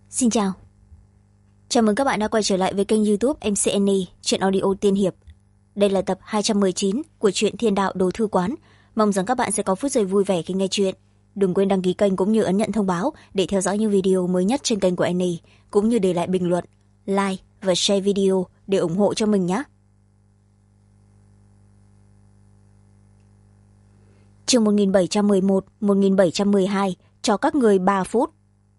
Xin chào. Chào mừng các bạn đã quay trở lại với kênh YouTube MC Annie, truyện audio tiên hiệp. Đây là tập 219 của truyện Thiên Đạo Đồ Thư Quán. Mong rằng các bạn sẽ có phút giây vui vẻ khi nghe truyện. Đừng quên đăng ký kênh cũng như ấn nhận thông báo để theo dõi những video mới nhất trên kênh của Annie, cũng như để lại bình luận, like và share video để ủng hộ cho mình nhé. Chương 1711, 1712, cho các người 3 phút.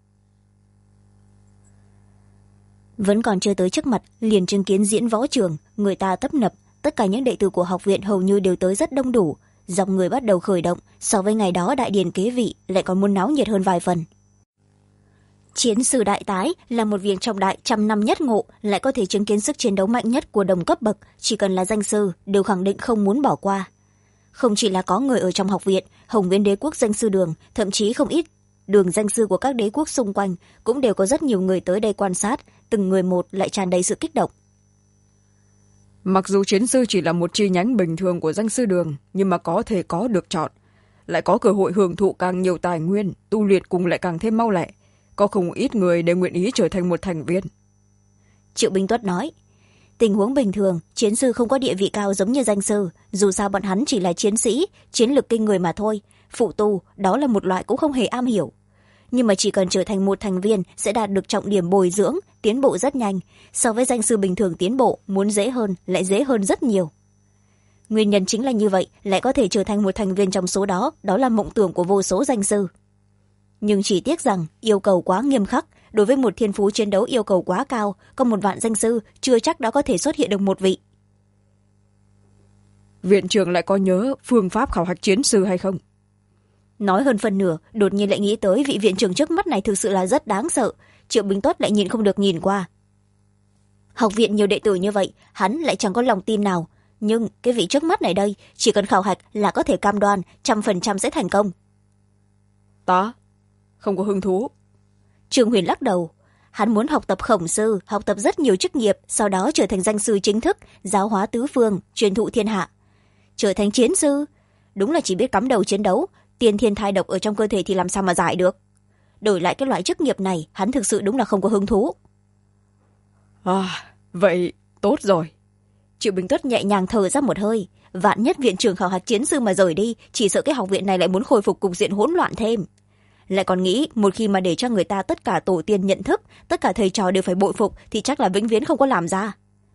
Vẫn còn chưa tới trước mặt, liền chứng kiến diễn võ trường, người ta tấp nập, tất cả những đệ tử của học viện hầu như đều tới rất đông đủ. Dòng người bắt đầu khởi động, so với ngày đó đại điển kế vị lại còn muốn náo nhiệt hơn vài phần. Chiến sư đại tái là một việc trọng đại trăm năm nhất ngộ, lại có thể chứng kiến sức chiến đấu mạnh nhất của đồng cấp bậc, chỉ cần là danh sư đều khẳng định không muốn bỏ qua. Không chỉ là có người ở trong học viện, Hồng Viễn đế quốc danh sư đường, thậm chí không ít đường danh sư của các đế quốc xung quanh cũng đều có rất nhiều người tới đây quan sát, từng người một lại tràn đầy sự kích động. Mặc dù chiến sư chỉ là một chi nhánh bình thường của danh sư đường, nhưng mà có thể có được chọn, lại có cơ hội hưởng thụ càng nhiều tài nguyên, tu luyện cùng lại càng thêm mau lẹ, có không ít người đều nguyện ý trở thành một thành viên. Triệu Binh Tuất nói, tình huống bình thường chiến sư không có địa vị cao giống như danh sư, dù sao bọn hắn chỉ là chiến sĩ, chiến lược kinh người mà thôi, phụ tu đó là một loại cũng không hề am hiểu. Nhưng mà chỉ cần trở thành một thành viên sẽ đạt được trọng điểm bồi dưỡng, tiến bộ rất nhanh, so với danh sư bình thường tiến bộ muốn dễ hơn lại dễ hơn rất nhiều. Nguyên nhân chính là như vậy, lại có thể trở thành một thành viên trong số đó, đó là mộng tưởng của vô số danh sư. Nhưng chỉ tiếc rằng yêu cầu quá nghiêm khắc, đối với một thiên phú chiến đấu yêu cầu quá cao, có 1.000 danh sư chưa chắc đã có thể xuất hiện được một vị. Viện trưởng lại có nhớ phương pháp khảo hạch chiến sư hay không? Nói hơn phần nửa, đột nhiên lại nghĩ tới vị viện trưởng trước mắt này thực sự là rất đáng sợ. Triệu Binh Tuất lại nhìn không được nhìn qua. Học viện nhiều đệ tử như vậy, hắn lại chẳng có lòng tin nào. Nhưng cái vị trước mắt này đây, chỉ cần khảo hạch là có thể cam đoan 100% sẽ thành công. Ta không có hứng thú. Trương Huyền lắc đầu. Hắn muốn học tập khổng sư, học tập rất nhiều chức nghiệp, sau đó trở thành danh sư chính thức, giáo hóa tứ phương, truyền thụ thiên hạ. Trở thành chiến sư, đúng là chỉ biết cắm đầu chiến đấu, tiên thiên thai độc ở trong cơ thể thì làm sao mà giải được. Đổi lại cái loại chức nghiệp này, hắn thực sự đúng là không có hứng thú. Vậy tốt rồi. Triệu Bình Tuất nhẹ nhàng thở ra một hơi. Vạn nhất viện trưởng khảo hạch chiến sư mà rời đi, chỉ sợ cái học viện này lại muốn khôi phục cục diện hỗn loạn thêm. Lại còn nghĩ một khi mà để cho người ta tất cả tổ tiên nhận thức, tất cả thầy trò đều phải bội phục thì chắc là vĩnh viễn không có làm ra.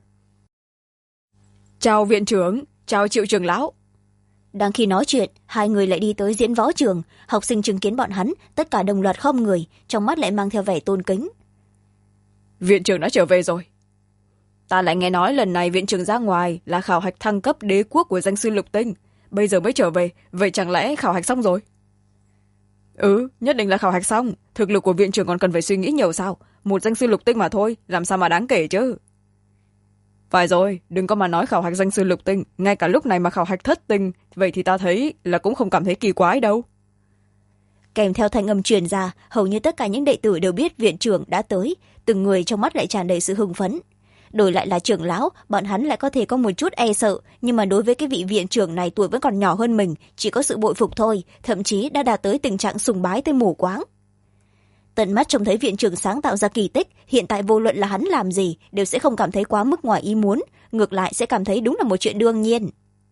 Chào viện trưởng, chào Triệu trưởng lão. Đang khi nói chuyện, hai người lại đi tới diễn võ trường. Học sinh chứng kiến bọn hắn, tất cả đồng loạt khom người, trong mắt lại mang theo vẻ tôn kính. Viện trưởng đã trở về rồi. Ta lại nghe nói lần này viện trưởng ra ngoài là khảo hạch thăng cấp đế quốc của danh sư lục tinh, bây giờ mới trở về, vậy chẳng lẽ khảo hạch xong rồi? Nhất định là khảo hạch xong, thực lực của viện trưởng còn cần phải suy nghĩ nhiều sao, một danh sư lục tinh mà thôi, làm sao mà đáng kể chứ. Phải rồi, đừng có mà nói khảo hạch danh sư lục tinh, ngay cả lúc này mà khảo hạch thất tinh, vậy thì ta thấy là cũng không cảm thấy kỳ quái đâu. Kèm theo thanh âm truyền ra, hầu như tất cả những đệ tử đều biết viện trưởng đã tới, từng người trong mắt lại tràn đầy sự hưng phấn. Đổi lại là trưởng lão, bọn hắn lại có thể có một chút e sợ, nhưng mà đối với cái vị viện trưởng này tuổi vẫn còn nhỏ hơn mình, chỉ có sự bội phục thôi, thậm chí đã đạt tới tình trạng sùng bái tới mù quáng. Tận mắt trông thấy viện trưởng sáng tạo ra kỳ tích, hiện tại vô luận là hắn làm gì đều sẽ không cảm thấy quá mức ngoài ý muốn, ngược lại sẽ cảm thấy đúng là một chuyện đương nhiên.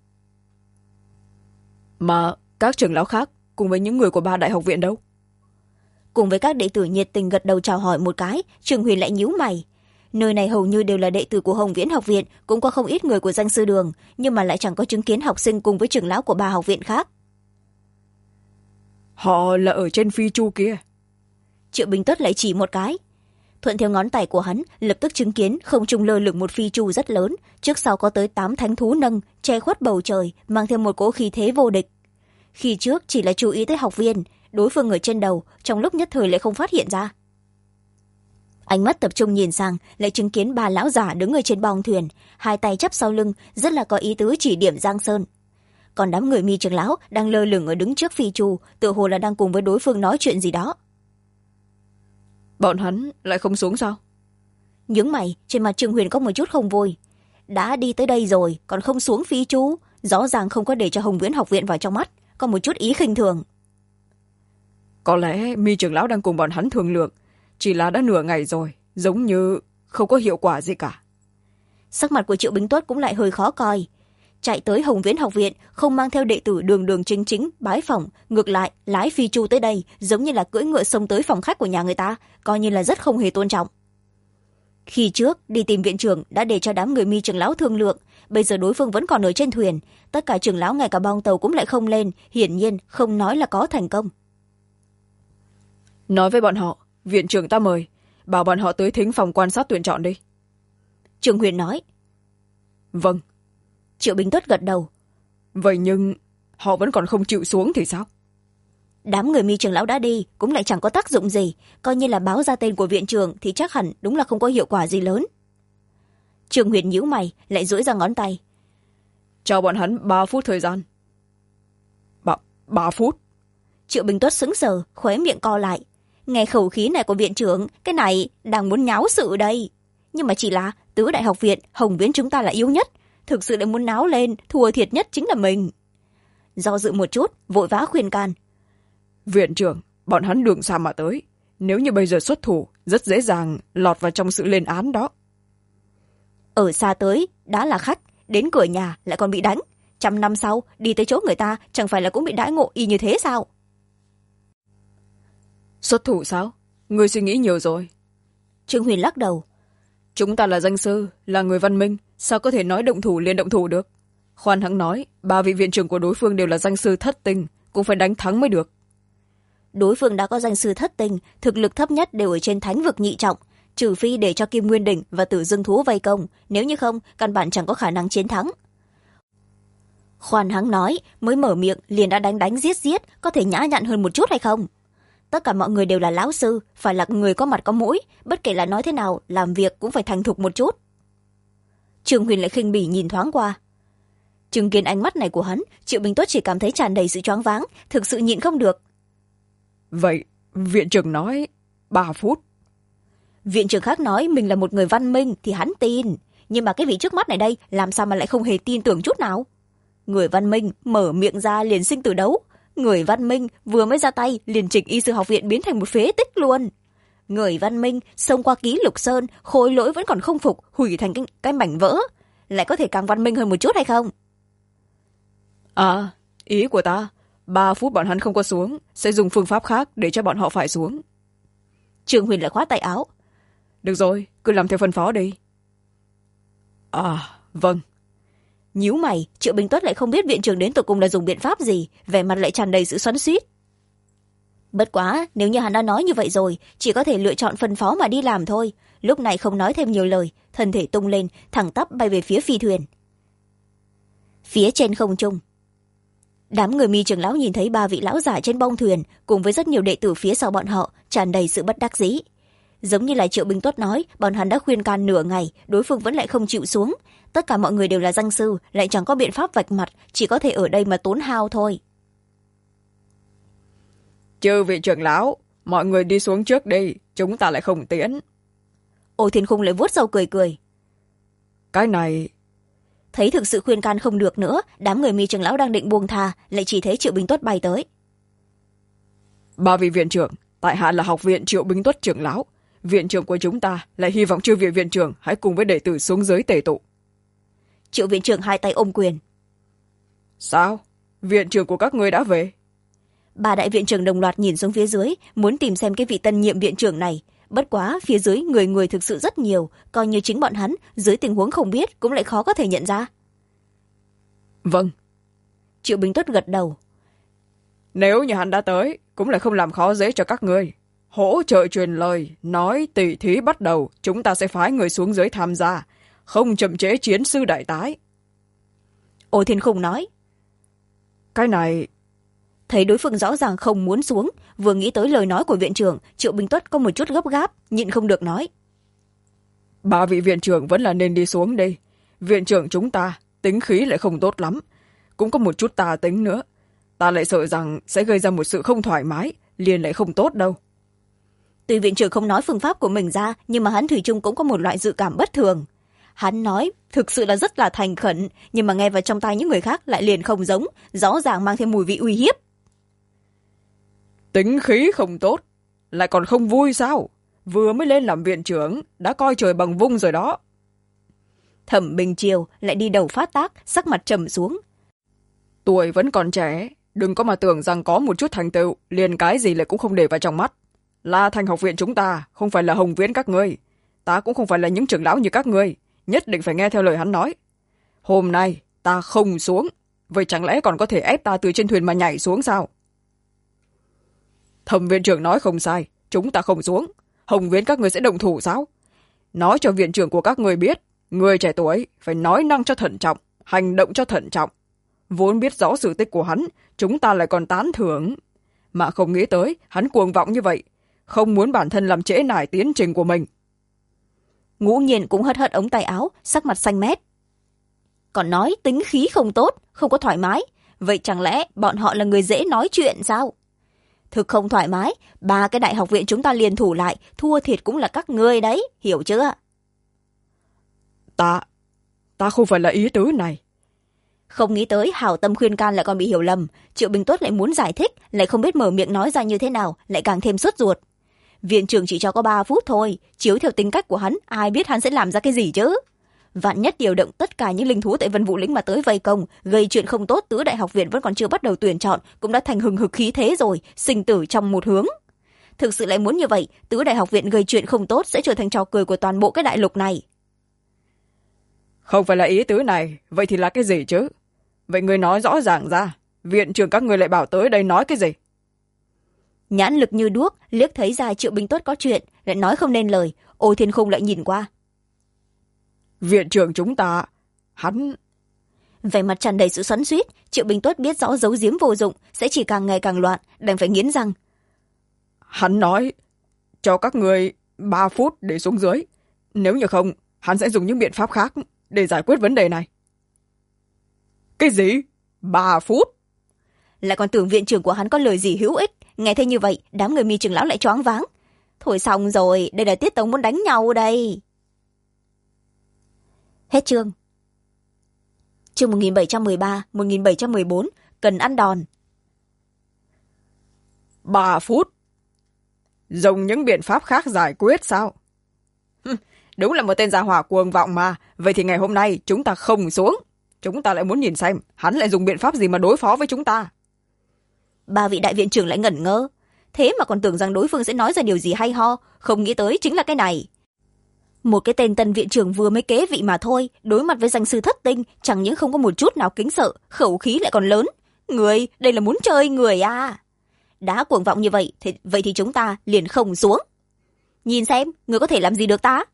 Mà các trưởng lão khác cùng với những người của 3 đại học viện đâu? Cùng với các đệ tử nhiệt tình gật đầu chào hỏi một cái, Trương Huyền lại nhíu mày. Nơi này hầu như đều là đệ tử của Hồng Viễn học viện, cũng có không ít người của danh sư đường, nhưng mà lại chẳng có chứng kiến học sinh cùng với trưởng lão của 3 học viện khác. Họ là ở trên phi chu kia. Triệu Bình Tuất lại chỉ một cái. Thuận theo ngón tay của hắn, lập tức chứng kiến không trung lơ lửng một phi chu rất lớn, trước sau có tới 8 thánh thú nâng, che khuất bầu trời, mang theo một cỗ khí thế vô địch. Khi trước chỉ là chú ý tới học viên, đối phương ở trên đầu, trong lúc nhất thời lại không phát hiện ra. Ánh mắt tập trung nhìn sang, lại chứng kiến 3 lão giả đứng ở trên bong thuyền, hai tay chắp sau lưng, rất là có ý tứ chỉ điểm Giang Sơn. Còn đám người Mi trưởng lão đang lơ lửng ở đứng trước phi chu, tựa hồ là đang cùng với đối phương nói chuyện gì đó. Bọn hắn lại không xuống sao? Nhướng mày, trên mặt Trương Huyền có một chút không vui. Đã đi tới đây rồi, còn không xuống phi chu, rõ ràng không có để cho Hồng Viễn học viện vào trong mắt, có một chút ý khinh thường. Có lẽ Mi trưởng lão đang cùng bọn hắn thương lượng, chỉ là đã nửa ngày rồi, giống như không có hiệu quả gì cả. Sắc mặt của Triệu Bính Tuất cũng lại hơi khó coi. Chạy tới Hồng Viễn học viện, không mang theo đệ tử đường đường chính chính bái phỏng, ngược lại lái phi chu tới đây, giống như là cưỡi ngựa xông tới phòng khách của nhà người ta, coi như là rất không hề tôn trọng. Khi trước đi tìm viện trưởng đã để cho đám người Mi trưởng lão thương lượng, bây giờ đối phương vẫn còn ở trên thuyền, tất cả trưởng lão ngay cả bong tàu cũng lại không lên, hiển nhiên không nói là có thành công. Nói với bọn họ, viện trưởng ta mời, bảo bọn họ tới thính phòng quan sát tuyển chọn đi. Trương Huyền nói. Vâng. Triệu Bính Tuất gật đầu. Vậy nhưng họ vẫn còn không chịu xuống thì sao? Đám người Mi trưởng lão đã đi cũng lại chẳng có tác dụng gì, coi như là báo ra tên của viện trưởng thì chắc hẳn đúng là không có hiệu quả gì lớn. Trương Huyền nhíu mày, lại duỗi ra ngón tay. Cho bọn hắn 3 phút thời gian. 3 phút? Triệu Bính Tuất sững sờ, khóe miệng co lại. Nghe khẩu khí này của viện trưởng, cái này đang muốn nháo sự đây. Nhưng mà chỉ là tứ đại học viện, Hồng Viễn chúng ta là yếu nhất, thực sự lại muốn náo lên, thua thiệt nhất chính là mình. Do dự một chút, vội vã khuyên can. Viện trưởng, bọn hắn đường xa mà tới, nếu như bây giờ xuất thủ, rất dễ dàng lọt vào trong sự lên án đó. Ở xa tới đã là khách, đến cửa nhà lại còn bị đánh, 100 năm sau đi tới chỗ người ta chẳng phải là cũng bị đãi ngộ y như thế sao? Xuất thủ sao? Ngươi suy nghĩ nhiều rồi. Trương Huyền lắc đầu. Chúng ta là danh sư, là người văn minh, sao có thể nói động thủ liền động thủ được? Khoan hãng nói, 3 vị viện trưởng của đối phương đều là danh sư thất tinh, cũng phải đánh thắng mới được. Đối phương đã có danh sư thất tinh, thực lực thấp nhất đều ở trên thánh vực nhị trọng, trừ phi để cho Kim Nguyên Đỉnh và Tử Dương Thú vây công, nếu như không căn bản chẳng có khả năng chiến thắng. Khoan hãng nói, mới mở miệng liền đã đánh giết, có thể nhã nhặn hơn một chút hay không? Tất cả mọi người đều là lão sư, phải là người có mặt có mũi, bất kể là nói thế nào làm việc cũng phải thành thục một chút. Trương Huyền lại khinh bỉ nhìn thoáng qua. Chứng kiến ánh mắt này của hắn, Triệu Bình Tuất chỉ cảm thấy tràn đầy sự choáng váng, thực sự nhịn không được. Vậy viện trưởng nói 3 phút. Viện trưởng khác nói mình là một người văn minh thì hắn tin, nhưng mà cái vị trước mắt này đây làm sao mà lại không hề tin tưởng chút nào? Người văn minh mở miệng ra liền sinh tử đấu, người văn minh vừa mới ra tay liền chỉnh y sư học viện biến thành một phế tích luôn. Người văn minh xông qua Ký Lục Sơn, khối lỗi vẫn còn không phục, hủy thành cái mảnh vỡ, lại có thể càng văn minh hơn một chút hay không? À, ý của ta, 3 phút bọn hắn không có xuống, sẽ dùng phương pháp khác để cho bọn họ phải xuống. Trương Huyền lại khoát tay áo. Được rồi, cứ làm theo phân phó đi. À, vâng. Nhíu mày, Triệu Bình Tuất lại không biết viện trưởng đến tột cùng là dùng biện pháp gì, vẻ mặt lại tràn đầy sự xoắn xuýt. Bất quá, nếu như hắn đã nói như vậy rồi, chỉ có thể lựa chọn phân phó mà đi làm thôi. Lúc này không nói thêm nhiều lời, thân thể tung lên, thẳng tắp bay về phía phi thuyền. Phía trên không trung, đám người Mi trưởng lão nhìn thấy 3 vị lão giả trên bong thuyền cùng với rất nhiều đệ tử phía sau bọn họ, tràn đầy sự bất đắc dĩ. Giống như là Triệu Bình Tuất nói, bọn hắn đã khuyên can nửa ngày, đối phương vẫn lại không chịu xuống. Tất cả mọi người đều là danh sư, lại chẳng có biện pháp vạch mặt, chỉ có thể ở đây mà tốn hao thôi. Chư vị trưởng lão, mọi người đi xuống trước đi, chúng ta lại không tiễn. Ô Thiên Khung lại vuốt râu cười cười. Cái này... Thấy thực sự khuyên can không được nữa, đám người Mi trưởng lão đang định buông tha, lại chỉ thấy Triệu Bình Tuất bay tới. 3 vị viện trưởng, tại hạ là học viện Triệu Bình Tuất trưởng lão. Viện trưởng của chúng ta lại hy vọng chư vị viện trưởng hãy cùng với đệ tử xuống dưới tề tụ. Triệu viện trưởng 2 tay ôm quyền. Sao? Viện trưởng của các ngươi đã về? 3 đại viện trưởng đồng loạt nhìn xuống phía dưới, muốn tìm xem cái vị tân nhiệm viện trưởng này. Bất quá phía dưới người thực sự rất nhiều, coi như chính bọn hắn dưới tình huống không biết cũng lại khó có thể nhận ra. Vâng. Triệu Bình Tuất gật đầu. Nếu như hắn đã tới cũng lại không làm khó dễ cho các ngươi. Hỗ trợ truyền lời, nói tỷ thí bắt đầu, chúng ta sẽ phái người xuống dưới tham gia, không chậm trễ chiến sư đại tái. Ô Thiên Khung nói. Cái này... Thấy đối phương rõ ràng không muốn xuống, vừa nghĩ tới lời nói của viện trưởng, Triệu Bình Tuất có một chút gấp gáp, nhịn không được nói. 3 vị viện trưởng vẫn là nên đi xuống đây. Viện trưởng chúng ta, tính khí lại không tốt lắm. Cũng có một chút tà tính nữa. Ta lại sợ rằng sẽ gây ra một sự không thoải mái, liền lại không tốt đâu. Tuy viện trưởng không nói phương pháp của mình ra, nhưng mà hắn thủy chung cũng có một loại dự cảm bất thường. Hắn nói thực sự là rất là thành khẩn, nhưng mà nghe vào trong tai những người khác lại liền không giống, rõ ràng mang thêm mùi vị uy hiếp. Tính khí không tốt, lại còn không vui sao? vừa mới lên làm viện trưởng đã coi trời bằng vung rồi đó. Thẩm Bình Triều lại đi đầu phát tác, sắc mặt trầm xuống. Tuổi vẫn còn trẻ, đừng có mà tưởng rằng có một chút thành tựu liền cái gì lại cũng không để vào trong mắt. La Thành học viện chúng ta không phải là Hồng Viễn các ngươi, ta cũng không phải là những trưởng lão như các ngươi, nhất định phải nghe theo lời hắn nói. Hôm nay ta không xuống, vậy chẳng lẽ còn có thể ép ta từ trên thuyền mà nhảy xuống sao? Thẩm viện trưởng nói không sai, chúng ta không xuống, Hồng Viễn các ngươi sẽ động thủ sao? Nói cho viện trưởng của các ngươi biết, người trẻ tuổi phải nói năng cho thận trọng, hành động cho thận trọng. Vốn biết rõ sự tích của hắn, chúng ta lại còn tán thưởng. Mà không nghĩ tới, hắn cuồng vọng như vậy, không muốn bản thân làm trễ nải tiến trình của mình. Ngũ Nhiên cũng hất hất ống tay áo, sắc mặt xanh mét. Còn nói tính khí không tốt, không có thoải mái. Vậy chẳng lẽ bọn họ là người dễ nói chuyện sao? Thực không thoải mái, 3 cái đại học viện chúng ta liền thủ lại, thua thiệt cũng là các ngươi đấy, hiểu chưa? Ta không phải là ý tứ này. Không nghĩ tới hảo tâm khuyên can lại còn bị hiểu lầm. Triệu Bình Tuất lại muốn giải thích, lại không biết mở miệng nói ra như thế nào, lại càng thêm sốt ruột. Viện trưởng chỉ cho có 3 phút thôi, chiếu theo tính cách của hắn, ai biết hắn sẽ làm ra cái gì chứ? Vạn nhất điều động tất cả những linh thú tại Vân Vũ Lĩnh mà tới vây công, gây chuyện không tốt, Tứ đại học viện vẫn còn chưa bắt đầu tuyển chọn, cũng đã thành hừng hực khí thế rồi, sinh tử trong một hướng. Thực sự lại muốn như vậy, Tứ đại học viện gây chuyện không tốt sẽ trở thành trò cười của toàn bộ cái đại lục này. Không phải là ý tứ này, vậy thì là cái gì chứ? Vậy người nói rõ ràng ra, viện trưởng các người lại bảo tới đây nói cái gì? Nhãn lực như đuốc, liếc thấy ra Triệu Bình Tuất có chuyện, lại nói không nên lời. Ô Thiên Khung lại nhìn qua. Viện trưởng chúng ta, hắn... Vẻ mặt tràn đầy sự xoắn xuýt, Triệu Bình Tuất biết rõ giấu giếm vô dụng, sẽ chỉ càng ngày càng loạn, đành phải nghiến răng. Hắn nói, cho các người 3 phút để xuống dưới. Nếu như không, hắn sẽ dùng những biện pháp khác để giải quyết vấn đề này. Cái gì? 3 phút? Lại còn tưởng viện trưởng của hắn có lời gì hữu ích. Nghe thấy như vậy, đám người Mi trưởng lão lại choáng váng. Thôi xong rồi, đây là tiết tấu muốn đánh nhau đây. Hết chương. Chương 1713, 1714, cần ăn đòn. 3 phút? Dùng những biện pháp khác giải quyết sao? Đúng là một tên gia hỏa cuồng vọng mà. Vậy thì ngày hôm nay chúng ta không xuống. Chúng ta lại muốn nhìn xem hắn lại dùng biện pháp gì mà đối phó với chúng ta. 3 vị đại viện trưởng lại ngẩn ngơ. Thế mà còn tưởng rằng đối phương sẽ nói ra điều gì hay ho. Không nghĩ tới chính là cái này. Một cái tên tân viện trưởng vừa mới kế vị mà thôi, đối mặt với danh sư thất tinh, chẳng những không có một chút nào kính sợ, khẩu khí lại còn lớn. Người, đây là muốn chơi người à. Đã cuồng vọng như vậy, vậy thì chúng ta liền không xuống. Nhìn xem, người có thể làm gì được ta?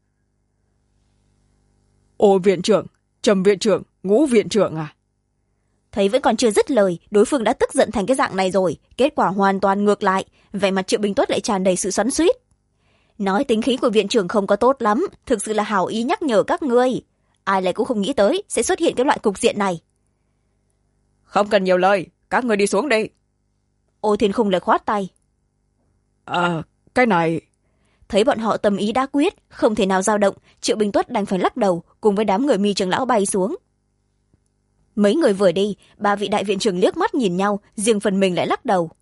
Ô viện trưởng, Trầm viện trưởng, Ngũ viện trưởng à? Thấy vẫn còn chưa dứt lời, đối phương đã tức giận thành cái dạng này rồi, kết quả hoàn toàn ngược lại, vẻ mặt Triệu Bình Tuất lại tràn đầy sự xoắn xuýt. Nói tính khí của viện trưởng không có tốt lắm, thực sự là hảo ý nhắc nhở các ngươi. Ai lại cũng không nghĩ tới sẽ xuất hiện cái loại cục diện này. Không cần nhiều lời, các ngươi đi xuống đi. Ô Thiên Khung lại khoát tay. Cái này... Thấy bọn họ tâm ý đã quyết, không thể nào dao động, Triệu Bình Tuất đành phải lắc đầu, cùng với đám người Mi trưởng lão bay xuống. Mấy người vừa đi, 3 vị đại viện trưởng liếc mắt nhìn nhau, riêng phần mình lại lắc đầu.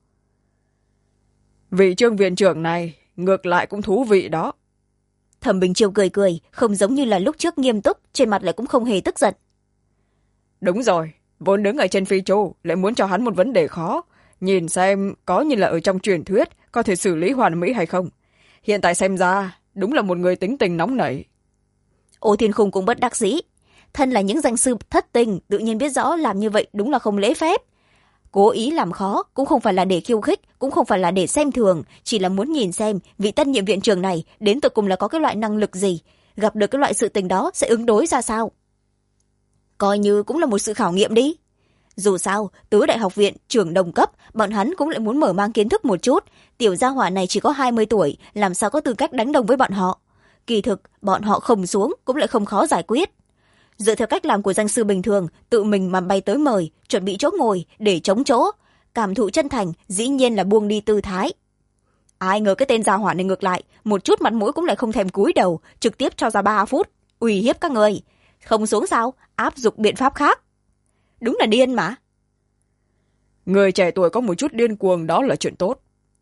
Vị Trương viện trưởng này ngược lại cũng thú vị đó. Thẩm Bình Triều cười cười, không giống như là lúc trước nghiêm túc, trên mặt lại cũng không hề tức giận. Đúng rồi, vốn đứng ở trên phi châu lại muốn cho hắn một vấn đề khó, nhìn xem có như là ở trong truyền thuyết có thể xử lý hoàn mỹ hay không. Hiện tại xem ra đúng là một người tính tình nóng nảy. Ô Thiên Khung cũng bất đắc dĩ. Thân là những danh sư thất tình, tự nhiên biết rõ làm như vậy đúng là không lễ phép. Cố ý làm khó, cũng không phải là để khiêu khích, cũng không phải là để xem thường, chỉ là muốn nhìn xem vị tân nhiệm viện trưởng này đến tận cùng là có cái loại năng lực gì, gặp được cái loại sự tình đó sẽ ứng đối ra sao. Coi như cũng là một sự khảo nghiệm đi. Dù sao, Tứ đại học viện, trưởng đồng cấp, bọn hắn cũng lại muốn mở mang kiến thức một chút. Tiểu gia hỏa này chỉ có 20 tuổi, làm sao có tư cách đánh đồng với bọn họ. Kỳ thực, bọn họ không xuống cũng lại không khó giải quyết. Dựa theo cách làm của danh sư bình thường, tự mình mà bay tới mời, chuẩn bị chỗ ngồi để chống chỗ. Cảm thụ chân thành, dĩ nhiên là buông đi tư thái. Ai ngờ cái tên gia hỏa này ngược lại, một chút mặt mũi cũng lại không thèm cúi đầu, trực tiếp cho ra 3 phút, uy hiếp các người. Không xuống sao, áp dụng biện pháp khác. Đúng là điên mà. Người trẻ tuổi có một chút điên cuồng đó là chuyện tốt.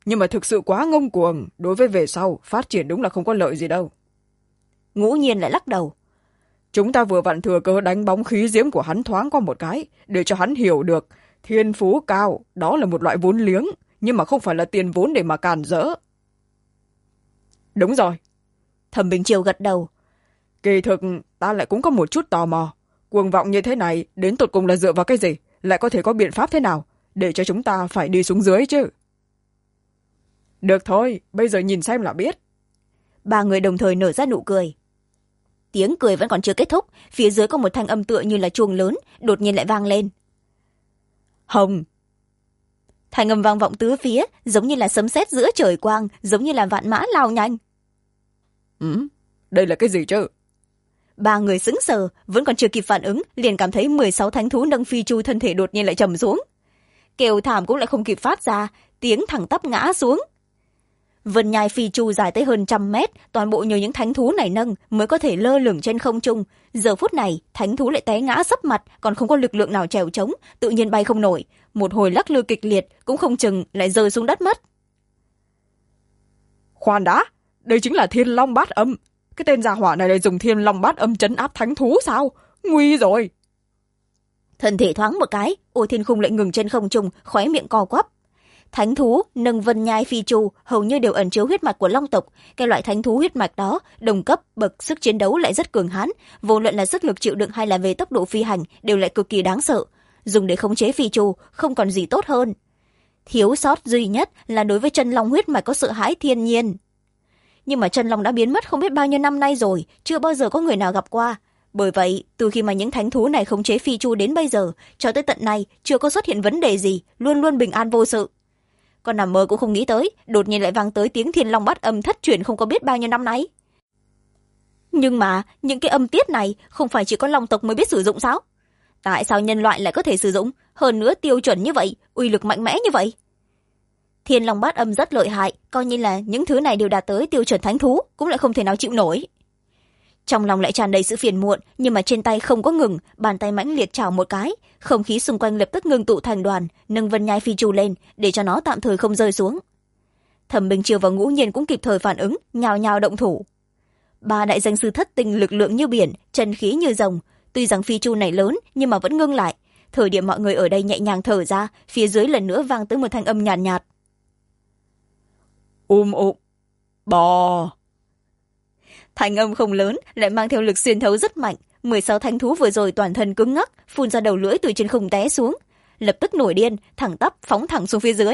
nhưng mà thực sự quá ngông cuồng, đối với về sau phát triển đúng là không có lợi gì đâu. Ngũ Nhiên lại lắc đầu. Chúng ta vừa vặn thừa cơ đánh bóng khí diễm của hắn thoáng qua một cái, để cho hắn hiểu được thiên phú cao đó là một loại vốn liếng, nhưng mà không phải là tiền vốn để mà càn rỡ. Đúng rồi. Thẩm Bình Triều gật đầu. Kỳ thực ta lại cũng có một chút tò mò, cuồng vọng như thế này đến tột cùng là dựa vào cái gì, lại có thể có biện pháp thế nào để cho chúng ta phải đi xuống dưới chứ? Được thôi, bây giờ nhìn xem là biết. Ba người đồng thời nở ra nụ cười. Tiếng cười vẫn còn chưa kết thúc, phía dưới có một thanh âm tựa như là chuông lớn đột nhiên lại vang lên. Hồng. Thanh âm vang vọng tứ phía, giống như là sấm sét giữa trời quang, giống như là vạn mã lao nhanh. Đây là cái gì chứ? Ba người sững sờ, vẫn còn chưa kịp phản ứng, liền cảm thấy 16 thánh thú nâng phi chu thân thể đột nhiên lại trầm xuống. Kêu thảm cũng lại không kịp phát ra, tiếng thẳng tắp ngã xuống. Vân nhai phi chu dài tới hơn 100 mét, toàn bộ nhờ những thánh thú này nâng mới có thể lơ lửng trên không trung. Giờ phút này, thánh thú lại té ngã sấp mặt, còn không có lực lượng nào trèo trống, tự nhiên bay không nổi. Một hồi lắc lư kịch liệt, cũng không chừng lại rơi xuống đất mất. Khoan đã, đây chính là Thiên Long Bát Âm. Cái tên gia hỏa này lại dùng Thiên Long Bát Âm trấn áp thánh thú sao? Nguy rồi. Thân thể thoáng một cái, Ô Thiên Khung lại ngừng trên không trung, khóe miệng co quắp. Thánh thú nâng vân nhai phi chu hầu như đều ẩn chứa huyết mạch của long tộc. Cái loại thánh thú huyết mạch đó đồng cấp bậc sức chiến đấu lại rất cường hãn, vô luận là sức lực chịu đựng hay là về tốc độ phi hành đều lại cực kỳ đáng sợ. Dùng để khống chế phi chu không còn gì tốt hơn. Thiếu sót duy nhất là đối với chân long huyết mạch có sợ hãi thiên nhiên. Nhưng mà chân long đã biến mất không biết bao nhiêu năm nay rồi, chưa bao giờ có người nào gặp qua. Bởi vậy, từ khi mà những thánh thú này khống chế phi chu đến bây giờ, cho tới tận nay chưa có xuất hiện vấn đề gì, luôn luôn bình an vô sự. Con nằm mơ cũng không nghĩ tới, đột nhiên lại vang tới tiếng Thiên Long Bát Âm thất truyền không có biết bao nhiêu năm nay. Nhưng mà những cái âm tiết này không phải chỉ có long tộc mới biết sử dụng sao? Tại sao nhân loại lại có thể sử dụng, hơn nữa tiêu chuẩn như vậy, uy lực mạnh mẽ như vậy? Thiên Long Bát Âm rất lợi hại, coi như là những thứ này đều đạt tới tiêu chuẩn thánh thú, cũng lại không thể nào chịu nổi. Trong lòng lại tràn đầy sự phiền muộn, nhưng mà trên tay không có ngừng, bàn tay mãnh liệt chảo một cái, không khí xung quanh lập tức ngưng tụ thành đoàn, nâng vân nhai phi chu lên để cho nó tạm thời không rơi xuống. Thẩm Bình Triều và Ngũ Nhiên cũng kịp thời phản ứng, nhào nhào động thủ. Ba đại danh sư thất tinh lực lượng như biển, chân khí như rồng, tuy rằng phi chu này lớn nhưng mà vẫn ngưng lại. Thời điểm mọi người ở đây nhẹ nhàng thở ra, phía dưới lần nữa vang tới một thanh âm nhàn nhạt. Bò. Thanh âm không lớn lại mang theo lực xuyên thấu rất mạnh. 16 thánh thú vừa rồi toàn thân cứng ngắc, phun ra đầu lưỡi từ trên không té xuống, lập tức nổi điên, thẳng tắp phóng thẳng xuống phía dưới.